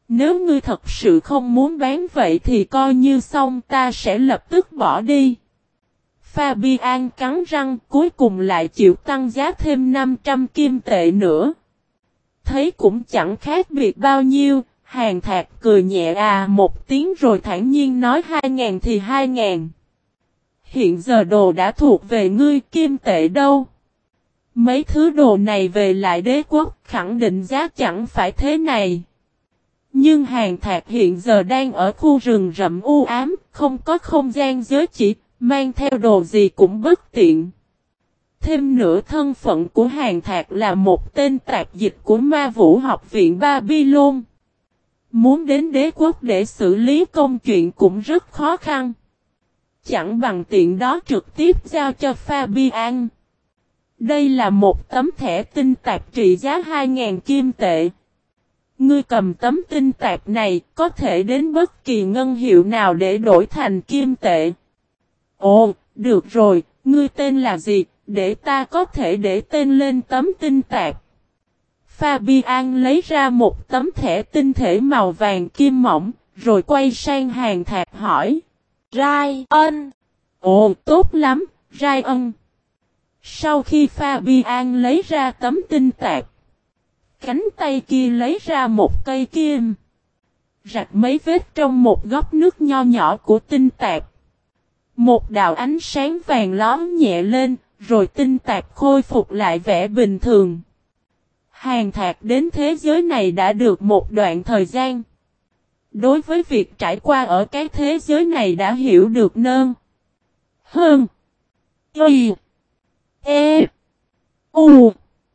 Nếu ngươi thật sự không muốn bán vậy thì coi như xong, ta sẽ lập tức bỏ đi. Fabian cắn răng, cuối cùng lại chịu tăng giá thêm 500 kim tệ nữa. Thấy cũng chẳng khác biệt bao nhiêu, Hàn Thạc cười nhẹ một tiếng rồi thản nhiên nói 2.000 thì 2.000. Hiện giờ đồ đã thuộc về ngươi, kim tệ đâu? Mấy thứ đồ này về lại đế quốc, khẳng định giá chẳng phải thế này. Nhưng Hàn Thạc hiện giờ đang ở khu rừng rậm u ám, không có không gian giới chỉ, mang theo đồ gì cũng bất tiện. Thêm nữa thân phận của Hàn Thạc là một tên tạp dịch của Ma Vũ học viện Babylon. Muốn đến đế quốc để xử lý công chuyện cũng rất khó khăn. Chẳng bằng tiện đó trực tiếp giao cho Fabian. Đây là một tấm thẻ tinh tạp trị giá 2.000 kim tệ. Ngươi cầm tấm tinh tạp này có thể đến bất kỳ ngân hiệu nào để đổi thành kim tệ. Ồ, được rồi, ngươi tên là gì, để ta có thể để tên lên tấm tinh tạp. Fabian lấy ra một tấm thẻ tinh thể màu vàng kim mỏng, rồi quay sang Hàn Thạc hỏi. Ryan. Ồ, tốt lắm, Ryan. Sau khi Fabian lấy ra tấm tinh tạp, cánh tay kia lấy ra một cây kim, rạch mấy vết trong một góc nước nho nhỏ của tinh tạp. Một đạo ánh sáng vàng lóm nhẹ lên, rồi tinh tạp khôi phục lại vẻ bình thường. Hàn Thạc đến thế giới này đã được một đoạn thời gian. Đối với việc trải qua ở cái thế giới này đã hiểu được nơn. Hơn. Y. E. U.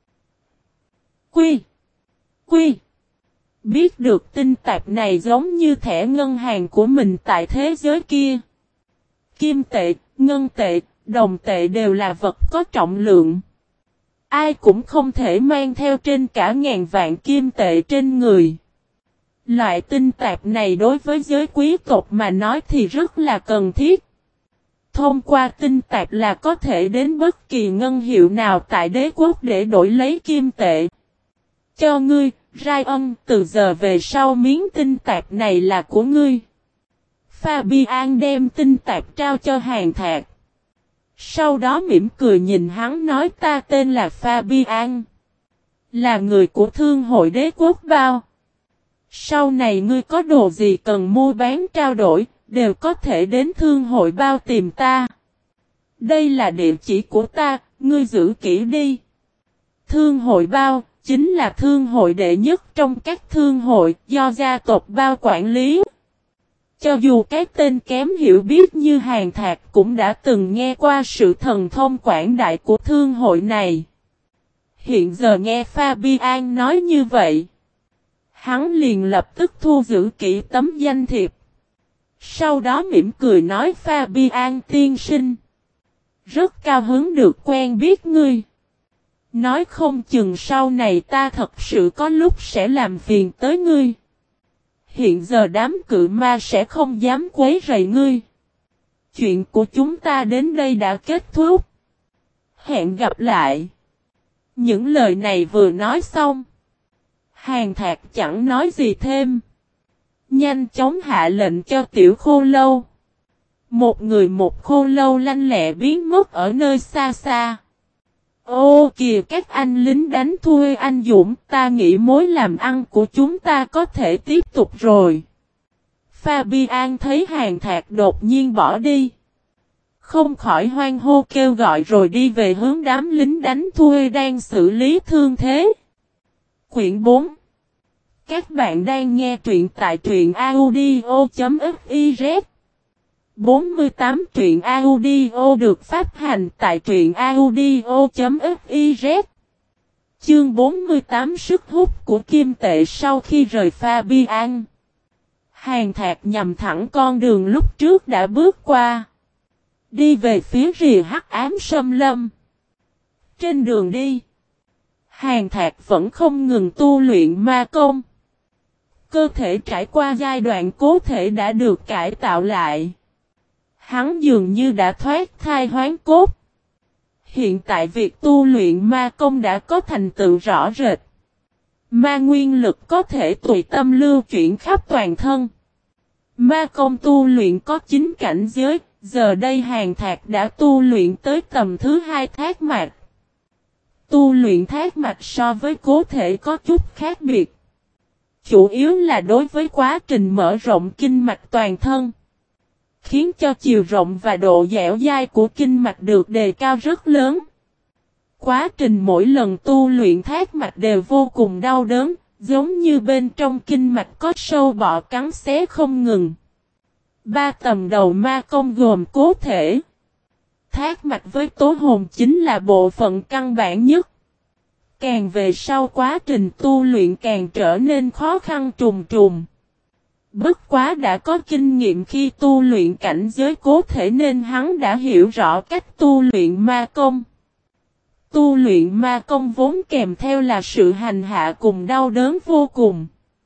Quy. Quy. Biết được tinh tạp này giống như thẻ ngân hàng của mình tại thế giới kia. Kim tệ, ngân tệ, đồng tệ đều là vật có trọng lượng. Ai cũng không thể mang theo trên cả ngàn vạn kim tệ trên người. Loại tinh tạp này đối với giới quý tộc mà nói thì rất là cần thiết. Thông qua tinh tạp là có thể đến bất kỳ ngân hiệu nào tại đế quốc để đổi lấy kim tệ. Cho ngươi, Ryan, từ giờ về sau miếng tinh tạp này là của ngươi. Fabian đem tinh tạp trao cho Hàn Thạc. Sau đó mỉm cười nhìn hắn nói ta tên là Fabian. Là người của thương hội đế quốc bao. Sau này ngươi có đồ gì cần mua bán trao đổi, đều có thể đến thương hội bao tìm ta. Đây là địa chỉ của ta, ngươi giữ kỹ đi. Thương hội bao, chính là thương hội đệ nhất trong các thương hội do gia tộc bao quản lý. Cho dù cái tên kém hiểu biết như Hàn Thạc cũng đã từng nghe qua sự thần thông quảng đại của thương hội này. Hiện giờ nghe Fabian nói như vậy, hắn liền lập tức thu giữ kỹ tấm danh thiệp. Sau đó mỉm cười nói Fabian tiên sinh. Rất cao hứng được quen biết ngươi. Nói không chừng sau này ta thật sự có lúc sẽ làm phiền tới ngươi. Hiện giờ đám cự ma sẽ không dám quấy rầy ngươi. Chuyện của chúng ta đến đây đã kết thúc. Hẹn gặp lại. Những lời này vừa nói xong, Hàn Thạc chẳng nói gì thêm. Nhanh chóng hạ lệnh cho tiểu khô lâu. Một người một khô lâu lanh lẹ biến mất ở nơi xa xa. Ô kìa các anh lính đánh thuê anh dũng, ta nghĩ mối làm ăn của chúng ta có thể tiếp tục rồi. Fabian thấy Hàn Thạc đột nhiên bỏ đi, không khỏi hoan hô kêu gọi rồi đi về hướng đám lính đánh thuê đang xử lý thương thế. Quyển 4. Các bạn đang nghe truyện tại truyện audio.fiz 48 truyện audio được phát hành tại truyện audio.fiz. Chương 48 sức hút của kim tệ. Sau khi rời Fabian, Hàn Thạc nhằm thẳng con đường lúc trước đã bước qua, đi về phía rìa hắc ám xâm lâm. Trên đường đi, Hàn Thạc vẫn không ngừng tu luyện ma công. Cơ thể trải qua giai đoạn cố thể đã được cải tạo lại. Hắn dường như đã thoát thai hoán cốt. Hiện tại việc tu luyện ma công đã có thành tựu rõ rệt. Ma nguyên lực có thể tùy tâm lưu chuyển khắp toàn thân. Ma công tu luyện có 9 cảnh giới, giờ đây Hàn Thạc đã tu luyện tới tầm thứ 2 thác mạch. Tu luyện thác mạch so với cố thể có chút khác biệt. Chủ yếu là đối với quá trình mở rộng kinh mạch toàn thân, khiến cho chiều rộng và độ dẻo dai của kinh mạch được đề cao rất lớn. Quá trình mỗi lần tu luyện thác mạch đều vô cùng đau đớn, giống như bên trong kinh mạch có sâu bọ cắn xé không ngừng. 3 tầm đầu ma công gồm cố thể, thác mạch với tố hồn chính là bộ phận căn bản nhất. Càng về sau quá trình tu luyện càng trở nên khó khăn trùng trùng. Bất quá đã có kinh nghiệm khi tu luyện cảnh giới cố thể nên hắn đã hiểu rõ cách tu luyện ma công. Tu luyện ma công vốn kèm theo là sự hành hạ cùng đau đớn vô cùng.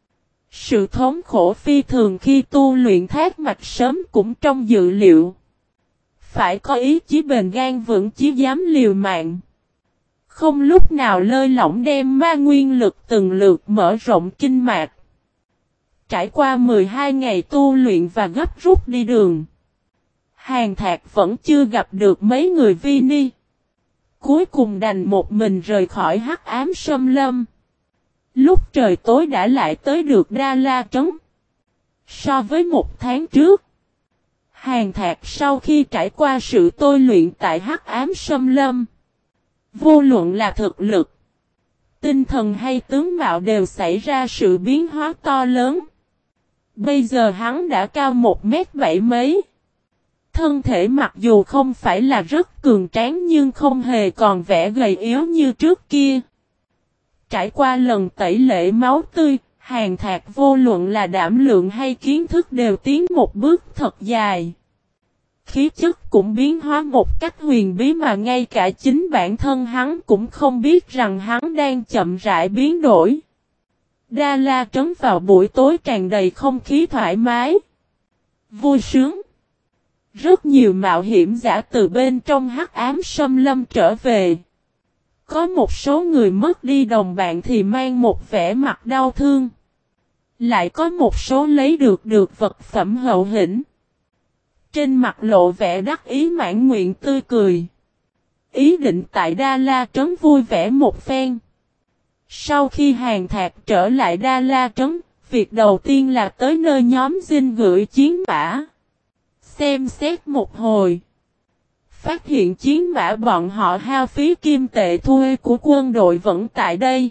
Sự thống khổ phi thường khi tu luyện thác mạch sớm cũng trong dự liệu. Phải có ý chí bền gan vững chí dám liều mạng. Không lúc nào lơi lỏng đem ma nguyên lực từng lượt mở rộng kinh mạch. Trải qua 12 ngày tu luyện và gấp rút đi đường, Hàn Thạc vẫn chưa gặp được mấy người vi ni. Cuối cùng đành một mình rời khỏi hắc ám xâm lâm. Lúc trời tối đã lại tới được Đa La Trấn. So với một tháng trước, Hàn Thạc sau khi trải qua sự tôi luyện tại hắc ám xâm lâm, vô luận là thực lực, tinh thần hay tướng mạo đều xảy ra sự biến hóa to lớn. Bây giờ hắn đã cao 1m7 mấy. Thân thể mặc dù không phải là rất cường tráng nhưng không hề còn vẻ gầy yếu như trước kia. Trải qua lần tẩy lễ máu tươi, Hàn Thạc vô luận là đảm lượng hay kiến thức đều tiến một bước thật dài. Khí chất cũng biến hóa một cách huyền bí mà ngay cả chính bản thân hắn cũng không biết rằng hắn đang chậm rãi biến đổi. Đa La Trấn vào buổi tối tràn đầy không khí thoải mái, vui sướng. Rất nhiều mạo hiểm giả từ bên trong hắc ám xâm lâm trở về. Có một số người mất đi đồng bạn thì mang một vẻ mặt đau thương. Lại có một số lấy được vật phẩm hậu hĩnh. Trên mặt lộ vẻ đắc ý mãn nguyện tươi cười. Ý định tại Đa La Trấn vui vẻ một phen. Sau khi Hàn Thạc trở lại Đa La Trấn, việc đầu tiên là tới nơi nhóm Dinh gửi chiến mã. Xem xét một hồi, phát hiện chiến mã bọn họ hao phí kim tệ thuê của quân đội vẫn tại đây.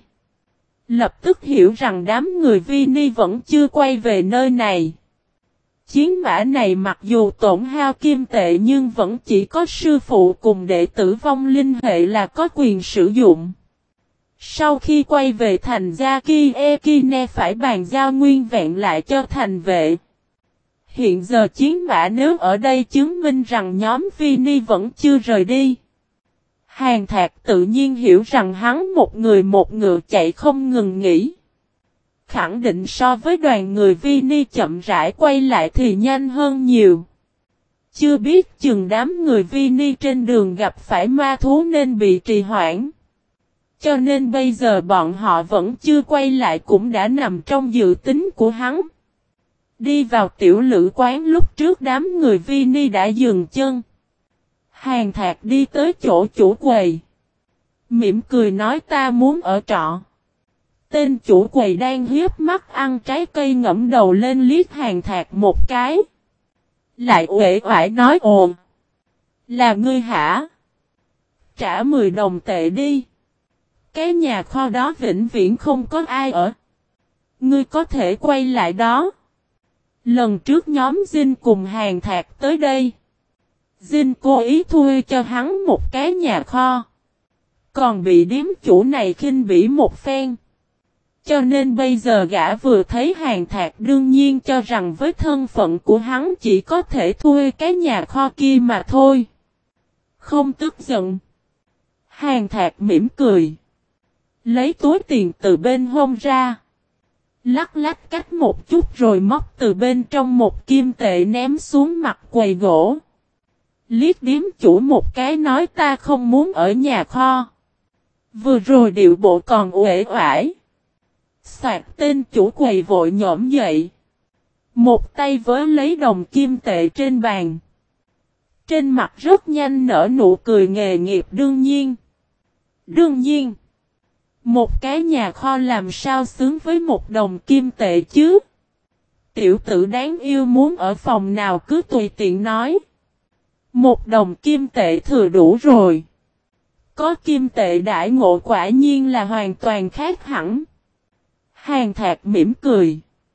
Lập tức hiểu rằng đám người vi ni vẫn chưa quay về nơi này. Chiến mã này mặc dù tổn hao kim tệ nhưng vẫn chỉ có sư phụ cùng đệ tử vong linh hệ là có quyền sử dụng. Sau khi quay về thành Yaki Ekine phải bàn giao nguyên vẹn lại cho thành vệ. Hiện giờ chiến mã nếu ở đây chứng minh rằng nhóm Vini vẫn chưa rời đi. Hàn Thạc tự nhiên hiểu rằng hắn một người một ngựa chạy không ngừng nghỉ. Khẳng định so với đoàn người Vini chậm rãi quay lại thì nhanh hơn nhiều. Chưa biết chừng đám người Vini trên đường gặp phải ma thú nên bị trì hoãn. Cho nên bây giờ bọn họ vẫn chưa quay lại cũng đã nằm trong dự tính của hắn. Đi vào tiểu lữ quán lúc trước đám người Vini đã dừng chân. Hàn Thạc đi tới chỗ chủ quầy. Mỉm cười nói ta muốn ở trọ. Tên chủ quầy đang hiếp mắt ăn trái cây ngẫm đầu lên liếc Hàn Thạc một cái. Lại uể oải nói ồn. Là ngươi hả? Trả 10 đồng tệ đi. Cái nhà kho đó vĩnh viễn không có ai ở. Ngươi có thể quay lại đó. Lần trước nhóm Dinh cùng Hàn Thạc tới đây. Dinh cố ý thuê cho hắn một cái nhà kho. Còn bị điếm chủ này khinh bỉ một phen. Cho nên bây giờ gã vừa thấy Hàn Thạc đương nhiên cho rằng với thân phận của hắn chỉ có thể thuê cái nhà kho kia mà thôi. Không tức giận. Hàn Thạc mỉm cười. Lấy túi tiền từ bên hông ra. Lắc lách cách một chút rồi móc từ bên trong một kim tệ ném xuống mặt quầy gỗ. Liếc điếm chủ một cái nói ta không muốn ở nhà kho. Vừa rồi điệu bộ còn uể oải. Soạt, tên chủ quầy vội nhổm dậy. Một tay với lấy đồng kim tệ trên bàn. Trên mặt rất nhanh nở nụ cười nghề nghiệp đương nhiên. Đương nhiên. Một cái nhà kho làm sao xứng với một đồng kim tệ chứ? Tiểu tử đáng yêu muốn ở phòng nào cứ tùy tiện nói. Một đồng kim tệ thừa đủ rồi. Có kim tệ đãi ngộ quả nhiên là hoàn toàn khác hẳn. Hàn Thạc mỉm cười.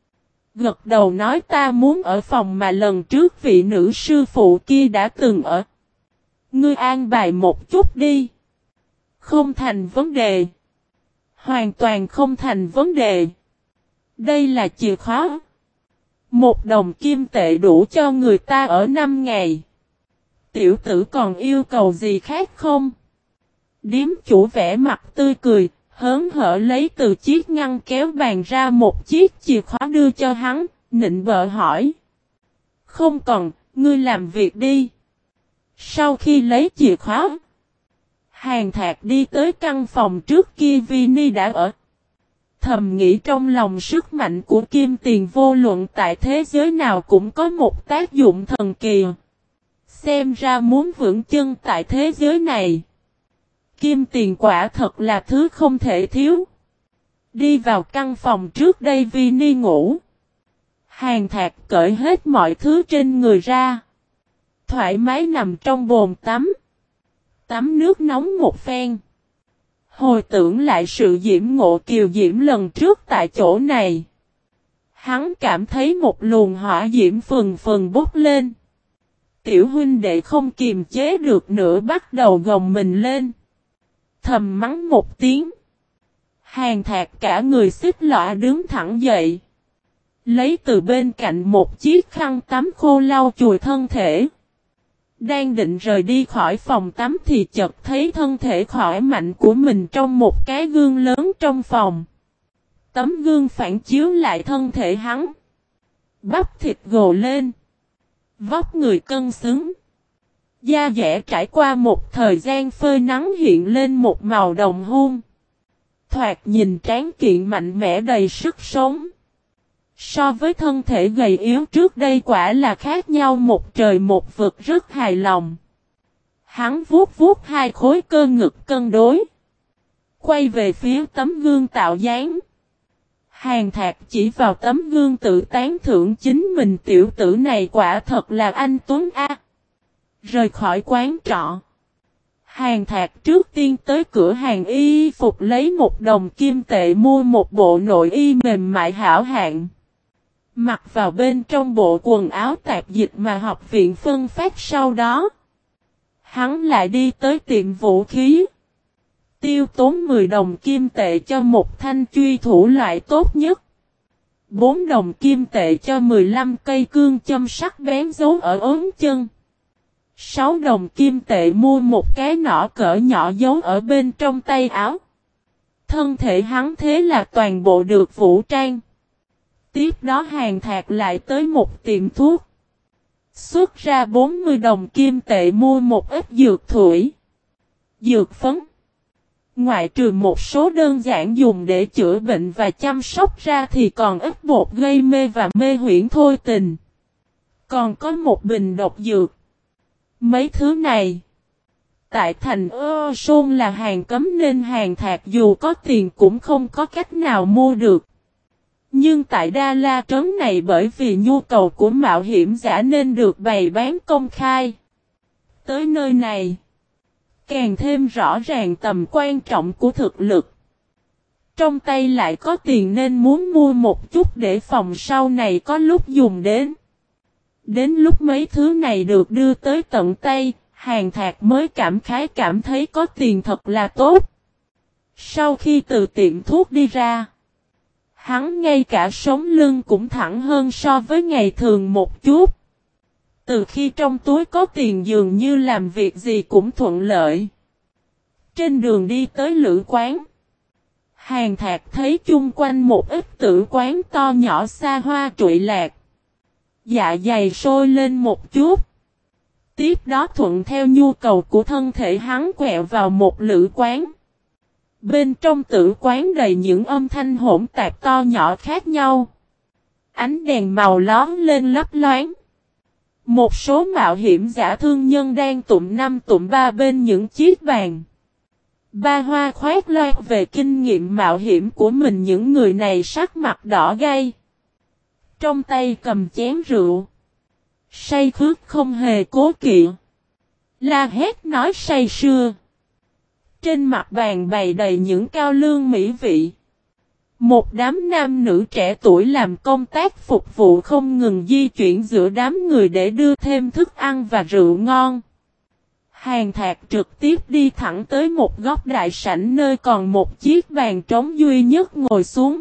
Gật đầu nói ta muốn ở phòng mà lần trước vị nữ sư phụ kia đã từng ở. Ngươi an bài một chút đi. Không thành vấn đề. Hoàn toàn không thành vấn đề. Đây là chìa khóa. Một đồng kim tệ đủ cho người ta ở 5 ngày. Tiểu tử còn yêu cầu gì khác không? Điếm chủ vẻ mặt tươi cười, hớn hở lấy từ chiếc ngăn kéo bàn ra một chiếc chìa khóa đưa cho hắn, nịnh bợ hỏi. Không cần, ngươi làm việc đi. Sau khi lấy chìa khóa, Hàn Thạc đi tới căn phòng trước kia Vini đã ở. Thầm nghĩ trong lòng sức mạnh của kim tiền vô luận tại thế giới nào cũng có một tác dụng thần kỳ. Xem ra muốn vững chân tại thế giới này. Kim tiền quả thật là thứ không thể thiếu. Đi vào căn phòng trước đây Vini ngủ. Hàn Thạc cởi hết mọi thứ trên người ra. Thoải mái nằm trong bồn tắm. Tắm nước nóng một phen. Hồi tưởng lại sự diễm ngộ kiều diễm lần trước tại chỗ này. Hắn cảm thấy một luồng hỏa diễm phừng phừng bốc lên. Tiểu huynh đệ không kiềm chế được nữa bắt đầu gồng mình lên. Thầm mắng một tiếng. Hàn Thạc cả người xích lõa đứng thẳng dậy. Lấy từ bên cạnh một chiếc khăn tắm khô lau chùi thân thể. Đang định rời đi khỏi phòng tắm thì chợt thấy thân thể khỏe mạnh của mình trong một cái gương lớn trong phòng. Tấm gương phản chiếu lại thân thể hắn. Bắp thịt gồ lên. Vóc người cân xứng. Da dẻ trải qua một thời gian phơi nắng hiện lên một màu đồng hôn. Thoạt nhìn tráng kiện mạnh mẽ đầy sức sống. So với thân thể gầy yếu trước đây quả là khác nhau một trời một vực rất hài lòng. Hắn vuốt vuốt hai khối cơ ngực cân đối. Quay về phía tấm gương tạo dáng. Hàn Thạc chỉ vào tấm gương tự tán thưởng chính mình tiểu tử này quả thật là anh Tuấn A. Rời khỏi quán trọ. Hàn Thạc trước tiên tới cửa hàng y phục lấy một đồng kim tệ mua một bộ nội y mềm mại hảo hạng. Mặc vào bên trong bộ quần áo tạp dịch mà học viện phân phát sau đó. Hắn lại đi tới tiệm vũ khí. Tiêu tốn 10 đồng kim tệ cho một thanh truy thủ loại tốt nhất. 4 đồng kim tệ cho 15 cây cương châm sắc bén giấu ở ốm chân. 6 đồng kim tệ mua một cái nỏ cỡ nhỏ giấu ở bên trong tay áo. Thân thể hắn thế là toàn bộ được vũ trang. Tiếp đó Hàn Thạc lại tới một tiệm thuốc. Xuất ra 40 đồng kim tệ mua một ít dược thủy. Dược phấn. Ngoại trừ một số đơn giản dùng để chữa bệnh và chăm sóc ra thì còn ít bột gây mê và mê huyễn thôi tình. Còn có một bình độc dược. Mấy thứ này. Tại thành Sôn là hàng cấm nên Hàn Thạc dù có tiền cũng không có cách nào mua được. Nhưng tại Đa La trấn này bởi vì nhu cầu của mạo hiểm giả nên được bày bán công khai. Tới nơi này, càng thêm rõ ràng tầm quan trọng của thực lực. Trong tay lại có tiền nên muốn mua một chút để phòng sau này có lúc dùng đến. Đến lúc mấy thứ này được đưa tới tận tay, Hàn Thạc mới cảm khái cảm thấy có tiền thật là tốt. Sau khi từ tiệm thuốc đi ra, hắn ngay cả sống lưng cũng thẳng hơn so với ngày thường một chút. Từ khi trong túi có tiền dường như làm việc gì cũng thuận lợi. Trên đường đi tới lữ quán, Hàn Thạc thấy chung quanh một ít tử quán to nhỏ xa hoa trụy lạc. Dạ dày sôi lên một chút. Tiếp đó thuận theo nhu cầu của thân thể hắn quẹo vào một lữ quán. Bên trong tử quán đầy những âm thanh hỗn tạp to nhỏ khác nhau. Ánh đèn màu lón lên lấp loáng. Một số mạo hiểm giả thương nhân đang tụm năm tụm ba bên những chiếc bàn. Ba Hoa khoát loạt về kinh nghiệm mạo hiểm của mình, những người này sắc mặt đỏ gay. Trong tay cầm chén rượu. Say khướt không hề cố kỵ. La hét nói say sưa. Trên mặt bàn bày đầy những cao lương mỹ vị. Một đám nam nữ trẻ tuổi làm công tác phục vụ không ngừng di chuyển giữa đám người để đưa thêm thức ăn và rượu ngon. Hàn Thạc trực tiếp đi thẳng tới một góc đại sảnh nơi còn một chiếc bàn trống duy nhất ngồi xuống.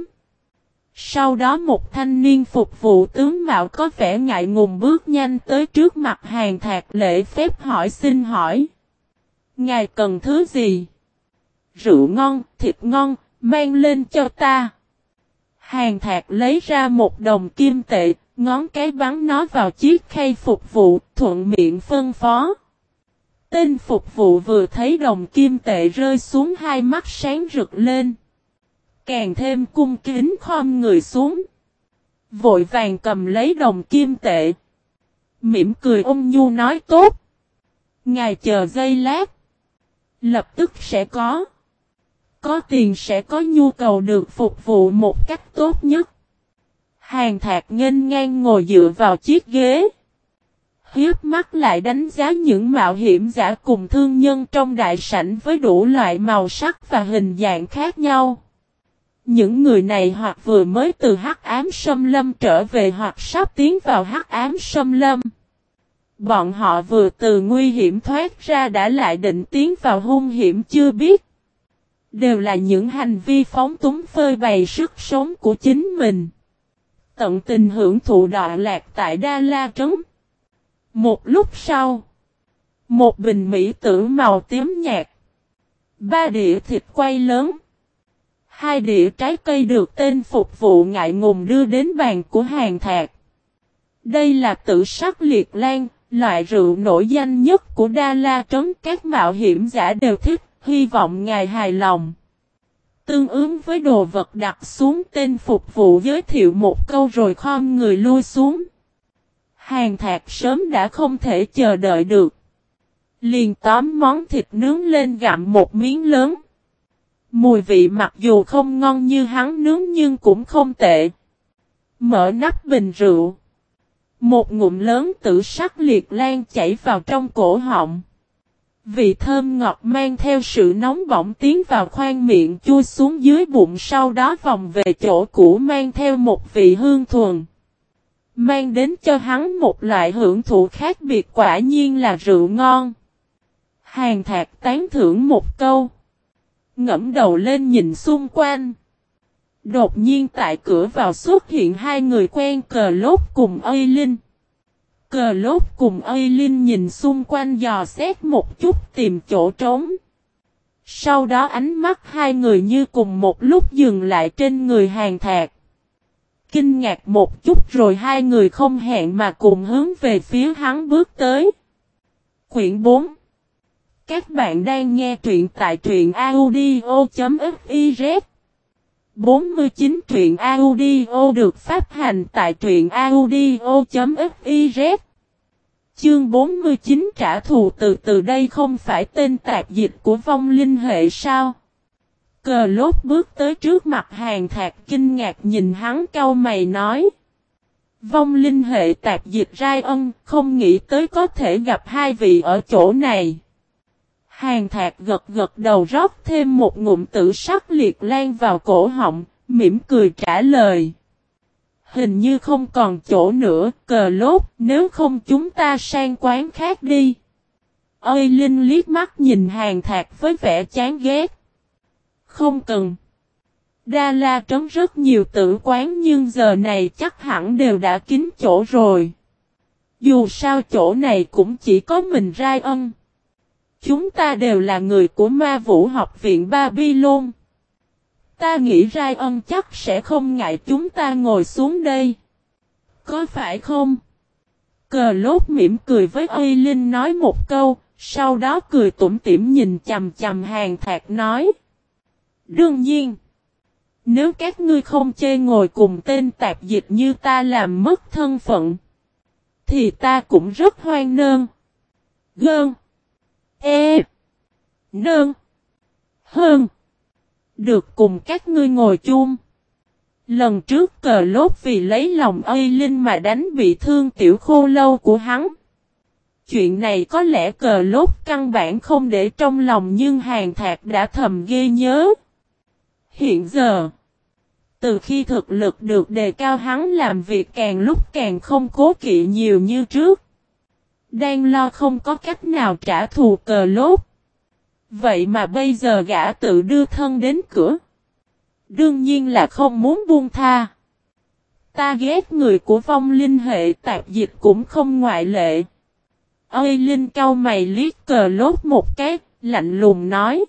Sau đó một thanh niên phục vụ tướng mạo có vẻ ngại ngùng bước nhanh tới trước mặt Hàn Thạc lễ phép hỏi xin hỏi. Ngài cần thứ gì? Rượu ngon, thịt ngon, mang lên cho ta. Hàn Thạc lấy ra một đồng kim tệ, ngón cái bắn nó vào chiếc khay phục vụ, thuận miệng phân phó. Tên phục vụ vừa thấy đồng kim tệ rơi xuống, hai mắt sáng rực lên. Càng thêm cung kính khom người xuống. Vội vàng cầm lấy đồng kim tệ. Mỉm cười ôn nhu nói tốt. Ngài chờ giây lát. Lập tức sẽ có. Có tiền sẽ có nhu cầu được phục vụ một cách tốt nhất. Hàn Thạc nghênh ngang ngồi dựa vào chiếc ghế. Hiếp mắt lại đánh giá những mạo hiểm giả cùng thương nhân trong đại sảnh với đủ loại màu sắc và hình dạng khác nhau. Những người này hoặc vừa mới từ hắc ám xâm lâm trở về hoặc sắp tiến vào hắc ám xâm lâm. Bọn họ vừa từ nguy hiểm thoát ra đã lại định tiến vào hung hiểm chưa biết. Đều là những hành vi phóng túng phơi bày sức sống của chính mình. Tận tình hưởng thụ đọa lạc tại Đa La Trấn. Một lúc sau, một bình mỹ tử màu tím nhạt, 3 đĩa thịt quay lớn, 2 đĩa trái cây được tên phục vụ ngại ngùng đưa đến bàn của Hàn Thạc. Đây là tử sắc liệt lan, loại rượu nổi danh nhất của Đa La Trấn, các mạo hiểm giả đều thích, hy vọng ngài hài lòng. Tương ứng với đồ vật đặt xuống, tên phục vụ giới thiệu một câu rồi khom người lui xuống. Hàn Thạc sớm đã không thể chờ đợi được. Liền tóm món thịt nướng lên gặm một miếng lớn. Mùi vị mặc dù không ngon như hắn nướng nhưng cũng không tệ. Mở nắp bình rượu. Một ngụm lớn tử sắc liệt lan chảy vào trong cổ họng. Vị thơm ngọt mang theo sự nóng bỏng tiến vào khoang miệng, chui xuống dưới bụng, sau đó vòng về chỗ cũ mang theo một vị hương thuần. Mang đến cho hắn một loại hưởng thụ khác biệt, quả nhiên là rượu ngon. Hàn Thạc tán thưởng một câu. Ngẫm đầu lên nhìn xung quanh. Đột nhiên tại cửa vào xuất hiện hai người quen, Cờ Lốt cùng Eileen. Cờ Lốt cùng Eileen nhìn xung quanh dò xét một chút tìm chỗ trống. Sau đó ánh mắt hai người như cùng một lúc dừng lại trên người Hàn Thạc. Kinh ngạc một chút rồi hai người không hẹn mà cùng hướng về phía hắn bước tới. Quyển 4. Các bạn đang nghe truyện tại truyện audio.fiz. 49 truyện audio được phát hành tại truyện audio.fiz. Chương 49 trả thù từ đây không phải tên tạp dịch của vong linh hệ sao? Cờ Lốt bước tới trước mặt Hàn Thạc kinh ngạc nhìn hắn cau mày nói. Vong linh hệ tạp dịch Rai Ân, không nghĩ tới có thể gặp hai vị ở chỗ này. Hàn Thạc gật gật đầu rót thêm một ngụm tử sắc liệt lan vào cổ họng, mỉm cười trả lời. Hình như không còn chỗ nữa, Cờ Lốt, nếu không chúng ta sang quán khác đi. Eileen liếc mắt nhìn Hàn Thạc với vẻ chán ghét. Không cần. Đa La Trấn rất nhiều tử quán nhưng giờ này chắc hẳn đều đã kín chỗ rồi. Dù sao chỗ này cũng chỉ có mình Rai Ân. Chúng ta đều là người của Ma Vũ học viện Babylon. Ta nghĩ Rai Ân chắc sẽ không ngại chúng ta ngồi xuống đây. Có phải không? Cờ Lốt mỉm cười với Eileen nói một câu, sau đó cười tủm tỉm nhìn chằm chằm Hàn Thạc nói. Đương nhiên, nếu các ngươi không chê ngồi cùng tên tạp dịch như ta làm mất thân phận, thì ta cũng rất hoan nghênh. Gơn. E. Nơn. Hơn. Được cùng các ngươi ngồi chung. Lần trước Cờ Lốt vì lấy lòng Ây Linh mà đánh bị thương tiểu khô lâu của hắn. Chuyện này có lẽ Cờ Lốt căn bản không để trong lòng, nhưng Hàn Thạc đã thầm ghê nhớ. Hiện giờ, từ khi thực lực được đề cao, hắn làm việc càng lúc càng không cố kỵ nhiều như trước. Đang lo không có cách nào trả thù Cờ Lốt. Vậy mà bây giờ gã tự đưa thân đến cửa. Đương nhiên là không muốn buông tha. Ta ghét người của vong linh hệ tạp dịch cũng không ngoại lệ. Ây Linh cau mày liếc Cờ Lốt một cái, lạnh lùng nói.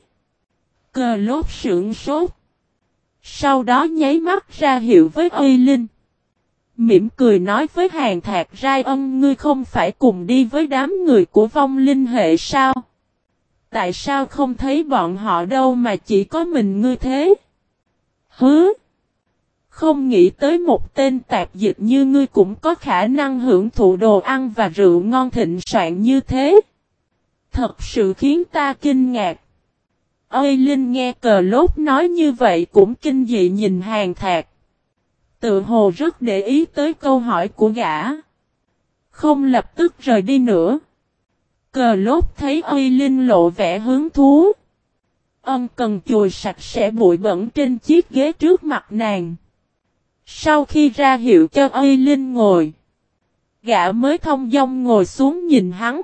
Cờ Lốt sững sốt. Sau đó nháy mắt ra hiệu với Ây Linh. Mỉm cười nói với Hàn Thạc Rai Ân, ngươi không phải cùng đi với đám người của vong linh hệ sao? Tại sao không thấy bọn họ đâu mà chỉ có mình ngươi thế? Hứ! Không nghĩ tới một tên tạp dịch như ngươi cũng có khả năng hưởng thụ đồ ăn và rượu ngon thịnh soạn như thế. Thật sự khiến ta kinh ngạc. Ây Linh nghe Cờ Lốt nói như vậy cũng kinh dị nhìn Hàn Thạc. Tự hồ rất để ý tới câu hỏi của gã. Không lập tức rời đi nữa. Cờ Lốt thấy Ây Linh lộ vẻ hứng thú. Ân cần chùi sạch sẽ bụi bẩn trên chiếc ghế trước mặt nàng. Sau khi ra hiệu cho Ây Linh ngồi, gã mới thong dong ngồi xuống nhìn hắn.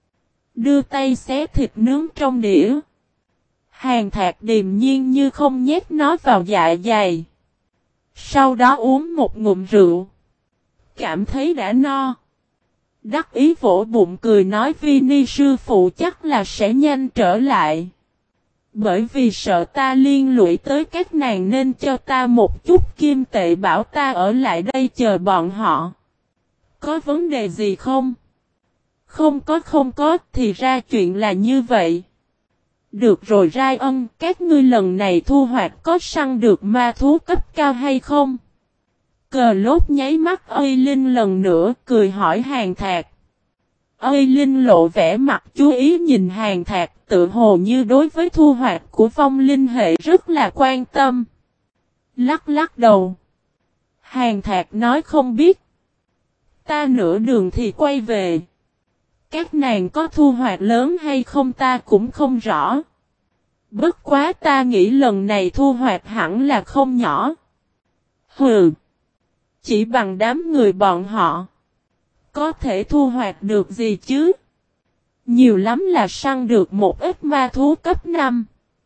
Đưa tay xé thịt nướng trong đĩa. Hàn Thạc điềm nhiên như không nhét nó vào dạ dày. Sau đó uống một ngụm rượu. Cảm thấy đã no. Đắc ý vỗ bụng cười nói Vini sư phụ chắc là sẽ nhanh trở lại. Bởi vì sợ ta liên lụy tới các nàng nên cho ta một chút kim tệ bảo ta ở lại đây chờ bọn họ. Có vấn đề gì không? Không có, thì ra chuyện là như vậy. Được rồi Rai Ân, các ngươi lần này thu hoạch có săn được ma thú cấp cao hay không? Cờ Lốt nháy mắt Ây Linh lần nữa cười hỏi Hàn Thạc. Ây Linh lộ vẻ mặt chú ý nhìn Hàn Thạc, tự hồ như đối với thu hoạch của vong linh hệ rất là quan tâm. Lắc đầu. Hàn Thạc nói không biết. Ta nửa đường thì quay về. Các nàng có thu hoạch lớn hay không ta cũng không rõ. Bất quá ta nghĩ lần này thu hoạch hẳn là không nhỏ. Hừ. Chỉ bằng đám người bọn họ. Có thể thu hoạch được gì chứ? Nhiều lắm là săn được một ít ma thú cấp 5.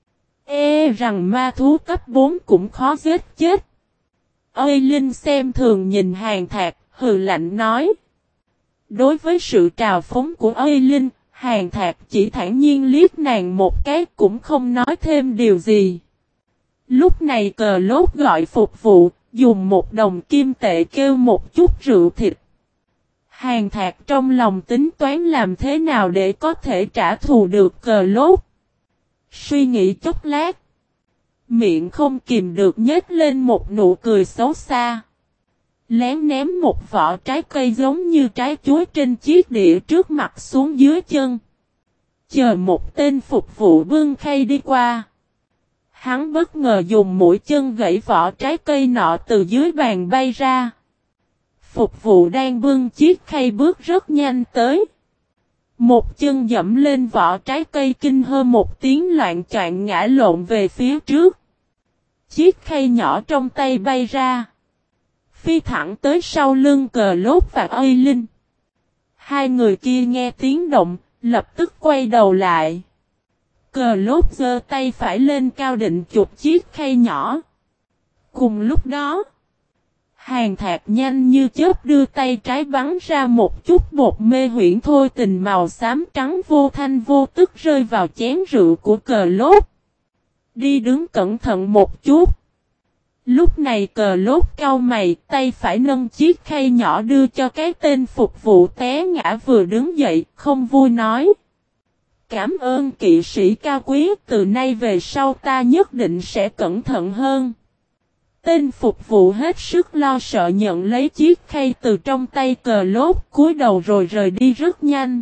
Rằng ma thú cấp 4 cũng khó giết chết. Ây Linh xem thường nhìn Hàn Thạc, hừ lạnh nói. Đối với sự trào phúng của Ây Linh, Hàn Thạc chỉ thản nhiên liếc nàng một cái cũng không nói thêm điều gì. Lúc này Cờ Lốt gọi phục vụ, dùng một đồng kim tệ kêu một chút rượu thịt. Hàn Thạc trong lòng tính toán làm thế nào để có thể trả thù được Cờ Lốt. Suy nghĩ chốc lát. Miệng không kìm được nhếch lên một nụ cười xấu xa. Lén ném một vỏ trái cây giống như trái chuối trên chiếc đĩa trước mặt xuống dưới chân. Chờ một tên phục vụ bưng khay đi qua. Hắn bất ngờ dùng mũi chân gãy vỏ trái cây nọ từ dưới bàn bay ra. Phục vụ đang bưng chiếc khay bước rất nhanh tới. Một chân dẫm lên vỏ trái cây kinh hơ một tiếng loạn choạng ngã lộn về phía trước. Chiếc khay nhỏ trong tay bay ra. Phi thẳng tới sau lưng Cờ Lốt và Ây Linh. Hai người kia nghe tiếng động, lập tức quay đầu lại. Cờ Lốt giơ tay phải lên cao định chụp chiếc khay nhỏ. Cùng lúc đó, Hàn Thạc nhanh như chớp đưa tay trái bắn ra một chút bột mê huyễn thôi tình màu xám trắng vô thanh vô tức rơi vào chén rượu của Cờ Lốt. Đi đứng cẩn thận một chút. Lúc này Cờ Lốt cau mày, tay phải nâng chiếc khay nhỏ đưa cho cái tên phục vụ té ngã vừa đứng dậy, không vui nói. Cảm ơn kỵ sĩ cao quý, từ nay về sau ta nhất định sẽ cẩn thận hơn. Tên phục vụ hết sức lo sợ nhận lấy chiếc khay từ trong tay cờ lốt, cúi đầu rồi rời đi rất nhanh.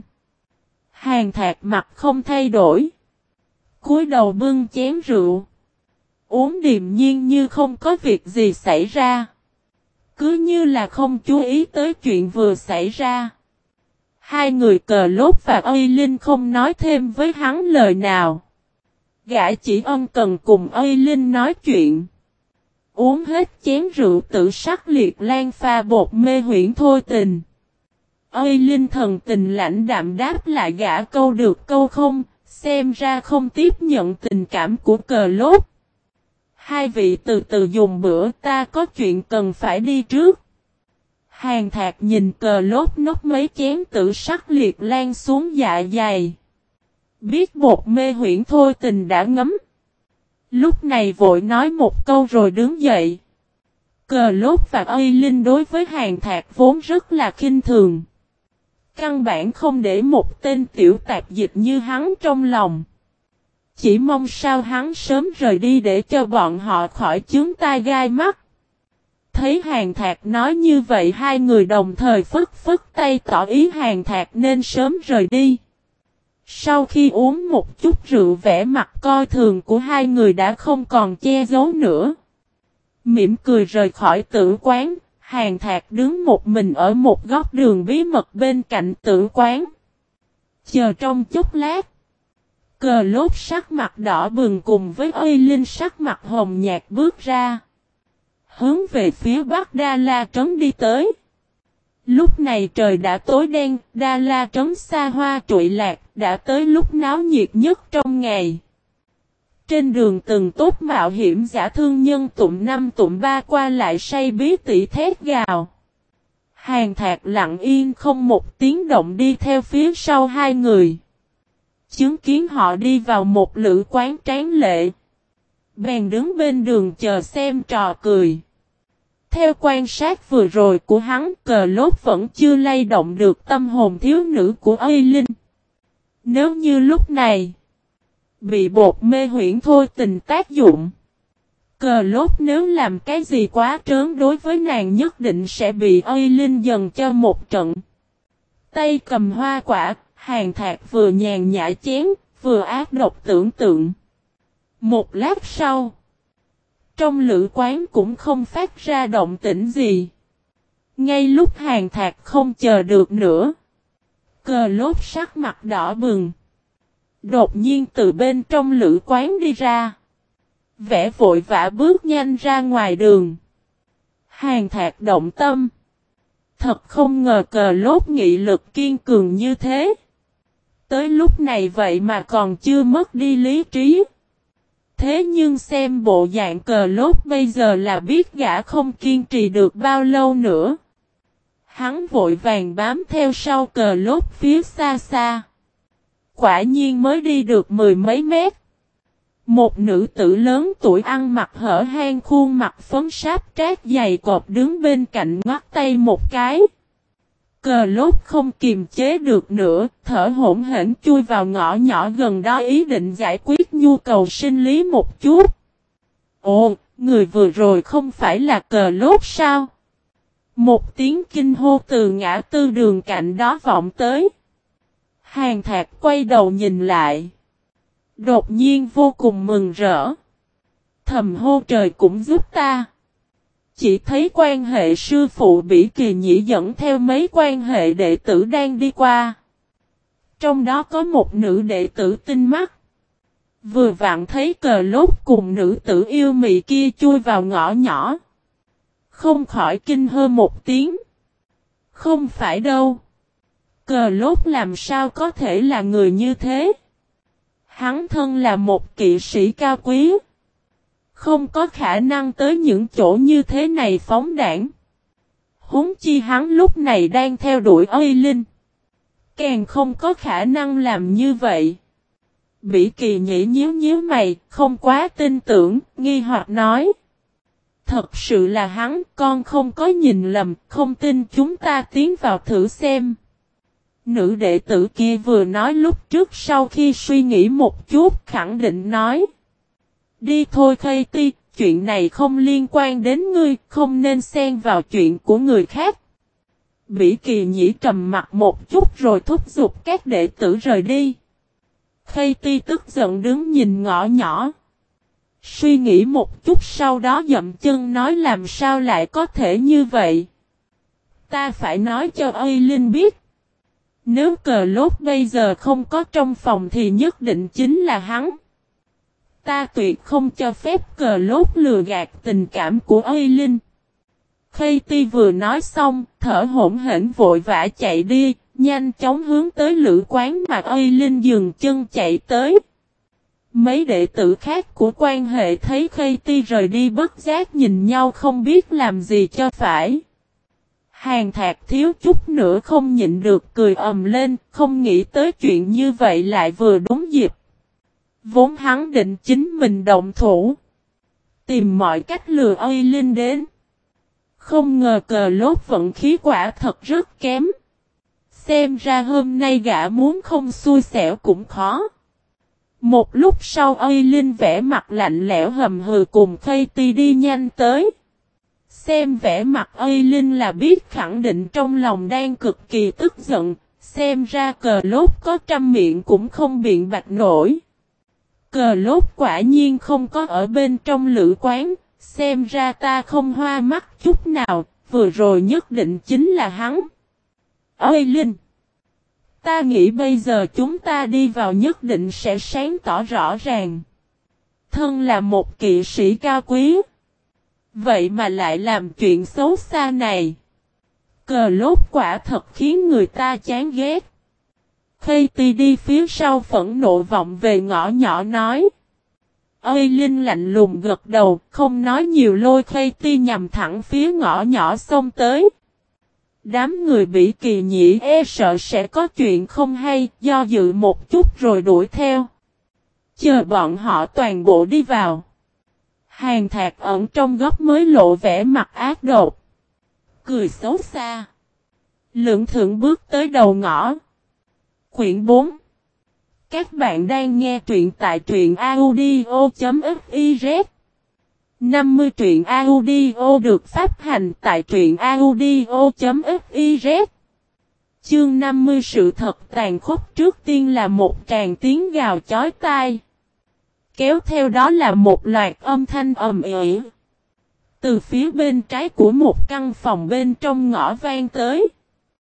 Hàn Thạc mặt không thay đổi, cúi đầu bưng chén rượu, uống điềm nhiên như không có việc gì xảy ra. Cứ như là không chú ý tới chuyện vừa xảy ra. Hai người cờ lốt và Ây Linh không nói thêm với hắn lời nào. Gã chỉ ân cần cùng Ây Linh nói chuyện. Uống hết chén rượu tự sắc liệt lan pha bột mê huyễn thôi tình. Ây Linh thần tình lãnh đạm đáp lại gã câu được câu không, xem ra không tiếp nhận tình cảm của cờ lốt. Hai vị từ từ dùng bữa, ta có chuyện cần phải đi trước. Hàn Thạc nhìn cờ lốt nốc mấy chén tự sắc liệt lan xuống dạ dày. Biết bột mê huyễn thôi tình đã ngấm. Lúc này vội nói một câu rồi đứng dậy. Cờ lốt và Ây Linh đối với Hàn Thạc vốn rất là khinh thường. Căn bản không để một tên tiểu tạp dịch như hắn trong lòng. Chỉ mong sao hắn sớm rời đi để cho bọn họ khỏi chướng tai gai mắt. Thấy Hàn Thạc nói như vậy, hai người đồng thời phất phất tay tỏ ý Hàn Thạc nên sớm rời đi. Sau khi uống một chút rượu, vẻ mặt coi thường của hai người đã không còn che giấu nữa. Mỉm cười rời khỏi tử quán, Hàn Thạc đứng một mình ở một góc đường bí mật bên cạnh tử quán. Chờ trong chốc lát, cờ lốt sắc mặt đỏ bừng cùng với Ây Linh sắc mặt hồng nhạt bước ra. Hướng về phía bắc Đa La Trấn đi tới. Lúc này trời đã tối đen, Đa La Trấn xa hoa trụy lạc, đã tới lúc náo nhiệt nhất trong ngày. Trên đường từng tốt mạo hiểm giả thương nhân tụm năm tụm ba qua lại say bí tỉ thét gào. Hàn Thạc lặng yên không một tiếng động đi theo phía sau hai người. Chứng kiến họ đi vào một lữ quán tráng lệ. Bèn đứng bên đường chờ xem trò cười. Theo quan sát vừa rồi của hắn, cờ lốt vẫn chưa lay động được tâm hồn thiếu nữ của Ây Linh. Nếu như lúc này bị bột mê huyễn thôi tình tác dụng, cờ lốt nếu làm cái gì quá trớn đối với nàng nhất định sẽ bị Ây Linh dần cho một trận. Tay cầm hoa quả, Hàn Thạc vừa nhàn nhã chén, vừa ác độc tưởng tượng. Một lát sau, trong lữ quán cũng không phát ra động tĩnh gì. Ngay lúc Hàn Thạc không chờ được nữa, cờ lốt sắc mặt đỏ bừng. Đột nhiên từ bên trong lữ quán đi ra. Vẻ vội vã bước nhanh ra ngoài đường. Hàn Thạc động tâm. Thật không ngờ cờ lốt nghị lực kiên cường như thế. Tới lúc này vậy mà còn chưa mất đi lý trí. Thế nhưng xem bộ dạng cờ lốt bây giờ là biết gã không kiên trì được bao lâu nữa. Hắn vội vàng bám theo sau cờ lốt phía xa xa. Quả nhiên mới đi được mười mấy mét. Một nữ tử lớn tuổi ăn mặc hở hang, khuôn mặt phấn sáp trát dày cộp đứng bên cạnh ngoắt tay một cái. Cờ lốt không kiềm chế được nữa, thở hổn hển chui vào ngõ nhỏ gần đó ý định giải quyết nhu cầu sinh lý một chút. Ồ, người vừa rồi không phải là cờ lốt sao? Một tiếng kinh hô từ ngã tư đường cạnh đó vọng tới. Hàn Thạc quay đầu nhìn lại. Đột nhiên vô cùng mừng rỡ. Thầm hô trời cũng giúp ta. Chỉ thấy quan hệ sư phụ Bỉ Kỳ Nhĩ dẫn theo mấy quan hệ đệ tử đang đi qua. Trong đó có một nữ đệ tử tinh mắt. Vừa vặn thấy cờ lốt cùng nữ tử yêu mị kia chui vào ngõ nhỏ. Không khỏi kinh hơ một tiếng. Không phải đâu. Cờ lốt làm sao có thể là người như thế? Hắn thân là một kỵ sĩ cao quý. Không có khả năng tới những chỗ như thế này phóng đảng. Huống chi hắn lúc này đang theo đuổi Ây Linh. Càng không có khả năng làm như vậy. Bỉ Kỳ Nhĩ nhíu nhíu mày, không quá tin tưởng, nghi hoặc nói. Thật sự là hắn, con không có nhìn lầm, không tin chúng ta tiến vào thử xem. Nữ đệ tử kia vừa nói lúc trước sau khi suy nghĩ một chút khẳng định nói. Đi thôi Katie, chuyện này không liên quan đến ngươi, không nên xen vào chuyện của người khác. Bỉ Kỳ Nhĩ trầm mặt một chút rồi thúc giục các đệ tử rời đi. Katie tức giận đứng nhìn ngõ nhỏ. Suy nghĩ một chút sau đó dậm chân nói làm sao lại có thể như vậy. Ta phải nói cho Aileen biết. Nếu cờ lốt bây giờ không có trong phòng thì nhất định chính là hắn. Ta tuyệt không cho phép cờ lốt lừa gạt tình cảm của Aileen. Katie vừa nói xong, thở hổn hển vội vã chạy đi, nhanh chóng hướng tới lữ quán mà Aileen dừng chân chạy tới. Mấy đệ tử khác của quan hệ thấy Katie rời đi bất giác nhìn nhau không biết làm gì cho phải. Hàn Thạc thiếu chút nữa không nhịn được cười ầm lên, không nghĩ tới chuyện như vậy lại vừa đúng dịp. Vốn hắn định chính mình động thủ, tìm mọi cách lừa Aileen đến. Không ngờ cờ lốt vận khí quả thật rất kém. Xem ra hôm nay gã muốn không xui xẻo cũng khó. Một lúc sau Aileen vẽ mặt lạnh lẽo hầm hừ cùng Katie đi nhanh tới. Xem vẻ mặt Aileen là biết khẳng định trong lòng đang cực kỳ tức giận, xem ra cờ lốt có trăm miệng cũng không biện bạch nổi. Cờ lốt quả nhiên không có ở bên trong lữ quán, xem ra ta không hoa mắt chút nào, vừa rồi nhất định chính là hắn. Aileen, ta nghĩ bây giờ chúng ta đi vào nhất định sẽ sáng tỏ rõ ràng. Thân là một kỵ sĩ cao quý. Vậy mà lại làm chuyện xấu xa này. Cờ lốt quả thật khiến người ta chán ghét. Katie đi phía sau phẫn nộ vọng về ngõ nhỏ nói. Aileen lạnh lùng gật đầu, không nói nhiều lôi Katie nhằm thẳng phía ngõ nhỏ xông tới. Đám người Bỉ Kỳ Nhĩ e sợ sẽ có chuyện không hay, do dự một chút rồi đuổi theo. Chờ bọn họ toàn bộ đi vào. Hàn Thạc ẩn trong góc mới lộ vẻ mặt ác độc. Cười xấu xa. Lưỡng thượng bước tới đầu ngõ. Quyển 4. Các bạn đang nghe truyện tại truyện audio.fiz. 50 truyện audio được phát hành tại truyện audio.fiz. Chương 50 sự thật tàn khốc trước tiên là một tràng tiếng gào chói tai. Kéo theo đó là một loạt âm thanh ầm ĩ. Từ phía bên trái của một căn phòng bên trong ngõ vang tới.